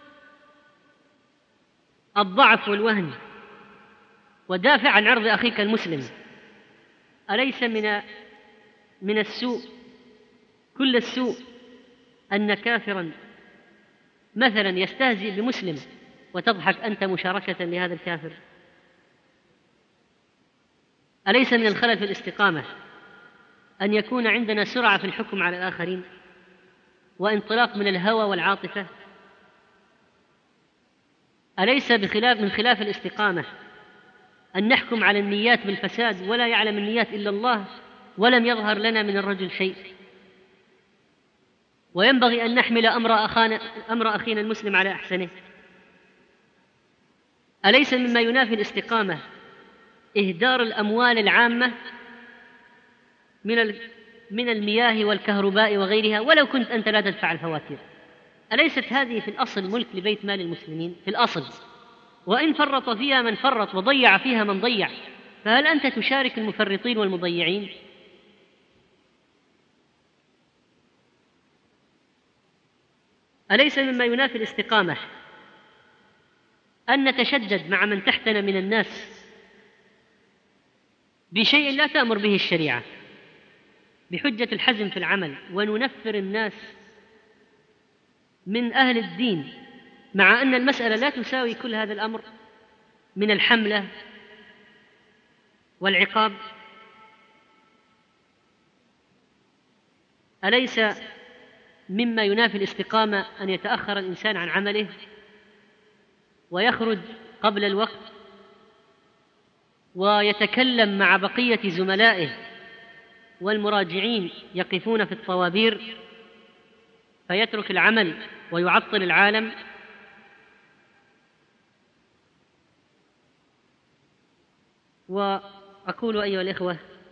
الضعف والوهن ودافع عن عرض أخيك المسلم. أليس من من السوء كل السوء أن كافرا مثلا يستهزئ بمسلم وتضحك أنت مشاركة لهذا الكافر؟ أليس من الخلل في الاستقامة أن يكون عندنا سرعة في الحكم على الآخرين وانطلاق من الهوى والعاطفة؟ أليس بخلاف من خلاف الاستقامة أن نحكم على النيات بالفساد ولا يعلم النيات إلا الله ولم يظهر لنا من الرجل شيء؟ وينبغي أن نحمل أمر أخانا أمر أخينا المسلم على أحسنه. أليس مما ينافي الاستقامة إهدار الأموال العامة من من المياه والكهرباء وغيرها ولو كنت أنت لا تدفع الفواتير؟ أليست هذه في الأصل ملك لبيت مال المسلمين في الأصل؟ وإن فرط فيها من فرط وضيع فيها من ضيع، فهل أنت تشارك المفرطين والمضيعين؟ أليس مما ينافي الاستقامة أن نتشدد مع من تحتنا من الناس بشيء لا تأمر به الشريعة بحجة الحزم في العمل، وننفر الناس من أهل الدين مع أن المسألة لا تساوي كل هذا الأمر من الحملة والعقاب؟ أليس مما ينافي الاستقامة أن يتأخر الإنسان عن عمله ويخرج قبل الوقت ويتكلم مع بقية زملائه والمراجعين يقفون في الطوابير فيترك العمل ويعطل العالم؟ وأقول أيها الإخوة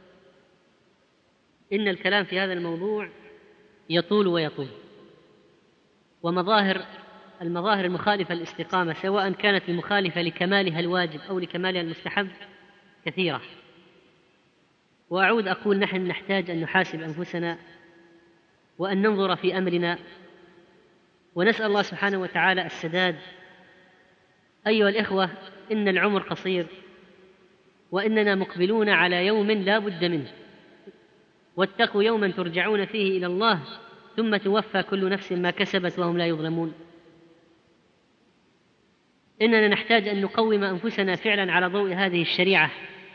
إن الكلام في هذا الموضوع يطول ويطول، ومظاهر المظاهر المخالفة للاستقامة سواء كانت المخالفة لكمالها الواجب أو لكمالها المستحب كثيرة. وأعود أقول نحن نحتاج أن نحاسب أنفسنا وأن ننظر في أمرنا، ونسأل الله سبحانه وتعالى السداد أيها الإخوة، إن العمر قصير، وإننا مقبلون على يوم لا بد منه، واتقوا يوما ترجعون فيه إلى الله ثم توفى كل نفس ما كسبت وهم لا يظلمون. إننا نحتاج أن نقوم أنفسنا فعلا على ضوء هذه الشريعة،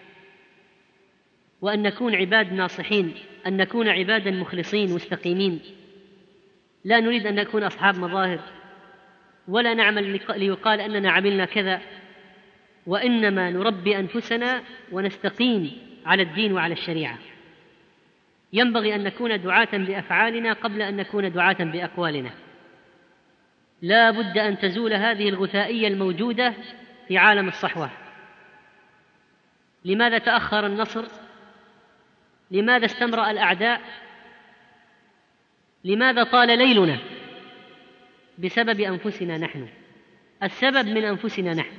وأن نكون عباد ناصحين، أن نكون عبادا مخلصين مستقيمين. لا نريد أن نكون أصحاب مظاهر، ولا نعمل ليقال أننا عملنا كذا، وإنما نربي أنفسنا ونستقيم على الدين وعلى الشريعة. ينبغي أن نكون دعاة بأفعالنا قبل أن نكون دعاة بأقوالنا. لا بد أن تزول هذه الغثائية الموجودة في عالم الصحوة. لماذا تأخر النصر؟ لماذا استمرأ الأعداء؟ لماذا طال ليلنا؟ بسبب أنفسنا نحن، السبب من أنفسنا نحن.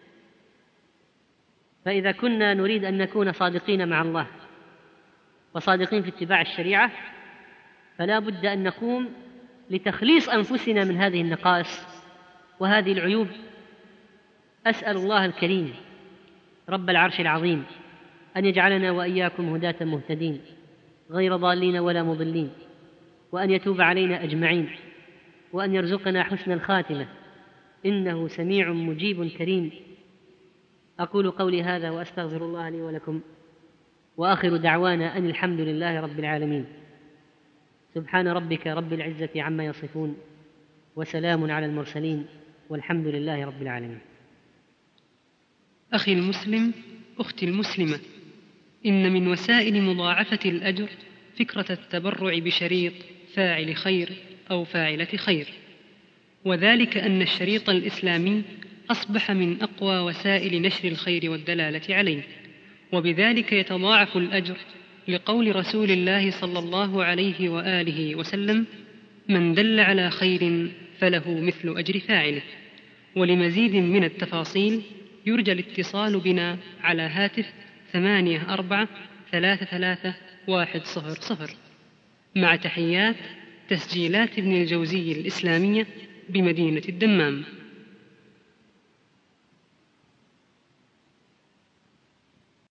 فإذا كنا نريد أن نكون صادقين مع الله وصادقين في اتباع الشريعة، فلا بد أن نقوم لتخليص أنفسنا من هذه النقائص وهذه العيوب. أسأل الله الكريم رب العرش العظيم أن يجعلنا وإياكم هداة مهتدين غير ضالين ولا مضلين، وأن يتوب علينا أجمعين، وأن يرزقنا حسن الخاتمة، إنه سميع مجيب كريم. أقول قولي هذا وأستغفر الله لي ولكم، وآخر دعوانا أن الحمد لله رب العالمين. سبحان ربك رب العزة عما يصفون، وسلام على المرسلين، والحمد لله رب العالمين. أخي المسلم، أختي المسلمة، إن من وسائل مضاعفة الأجر فكرة التبرع بشريط فاعل خير أو فاعلة خير، وذلك أن الشريط الإسلامي أصبح من أقوى وسائل نشر الخير والدلالة عليه، وبذلك يتضاعف الأجر، لقول رسول الله صلى الله عليه وآله وسلم: من دل على خير فله مثل أجر فاعله. ولمزيد من التفاصيل يرجى الاتصال بنا على هاتف ثمانية أربعة ثلاثة ثلاثة واحد صفر صفر. مع تحيات تسجيلات ابن الجوزي الإسلامية بمدينة الدمام.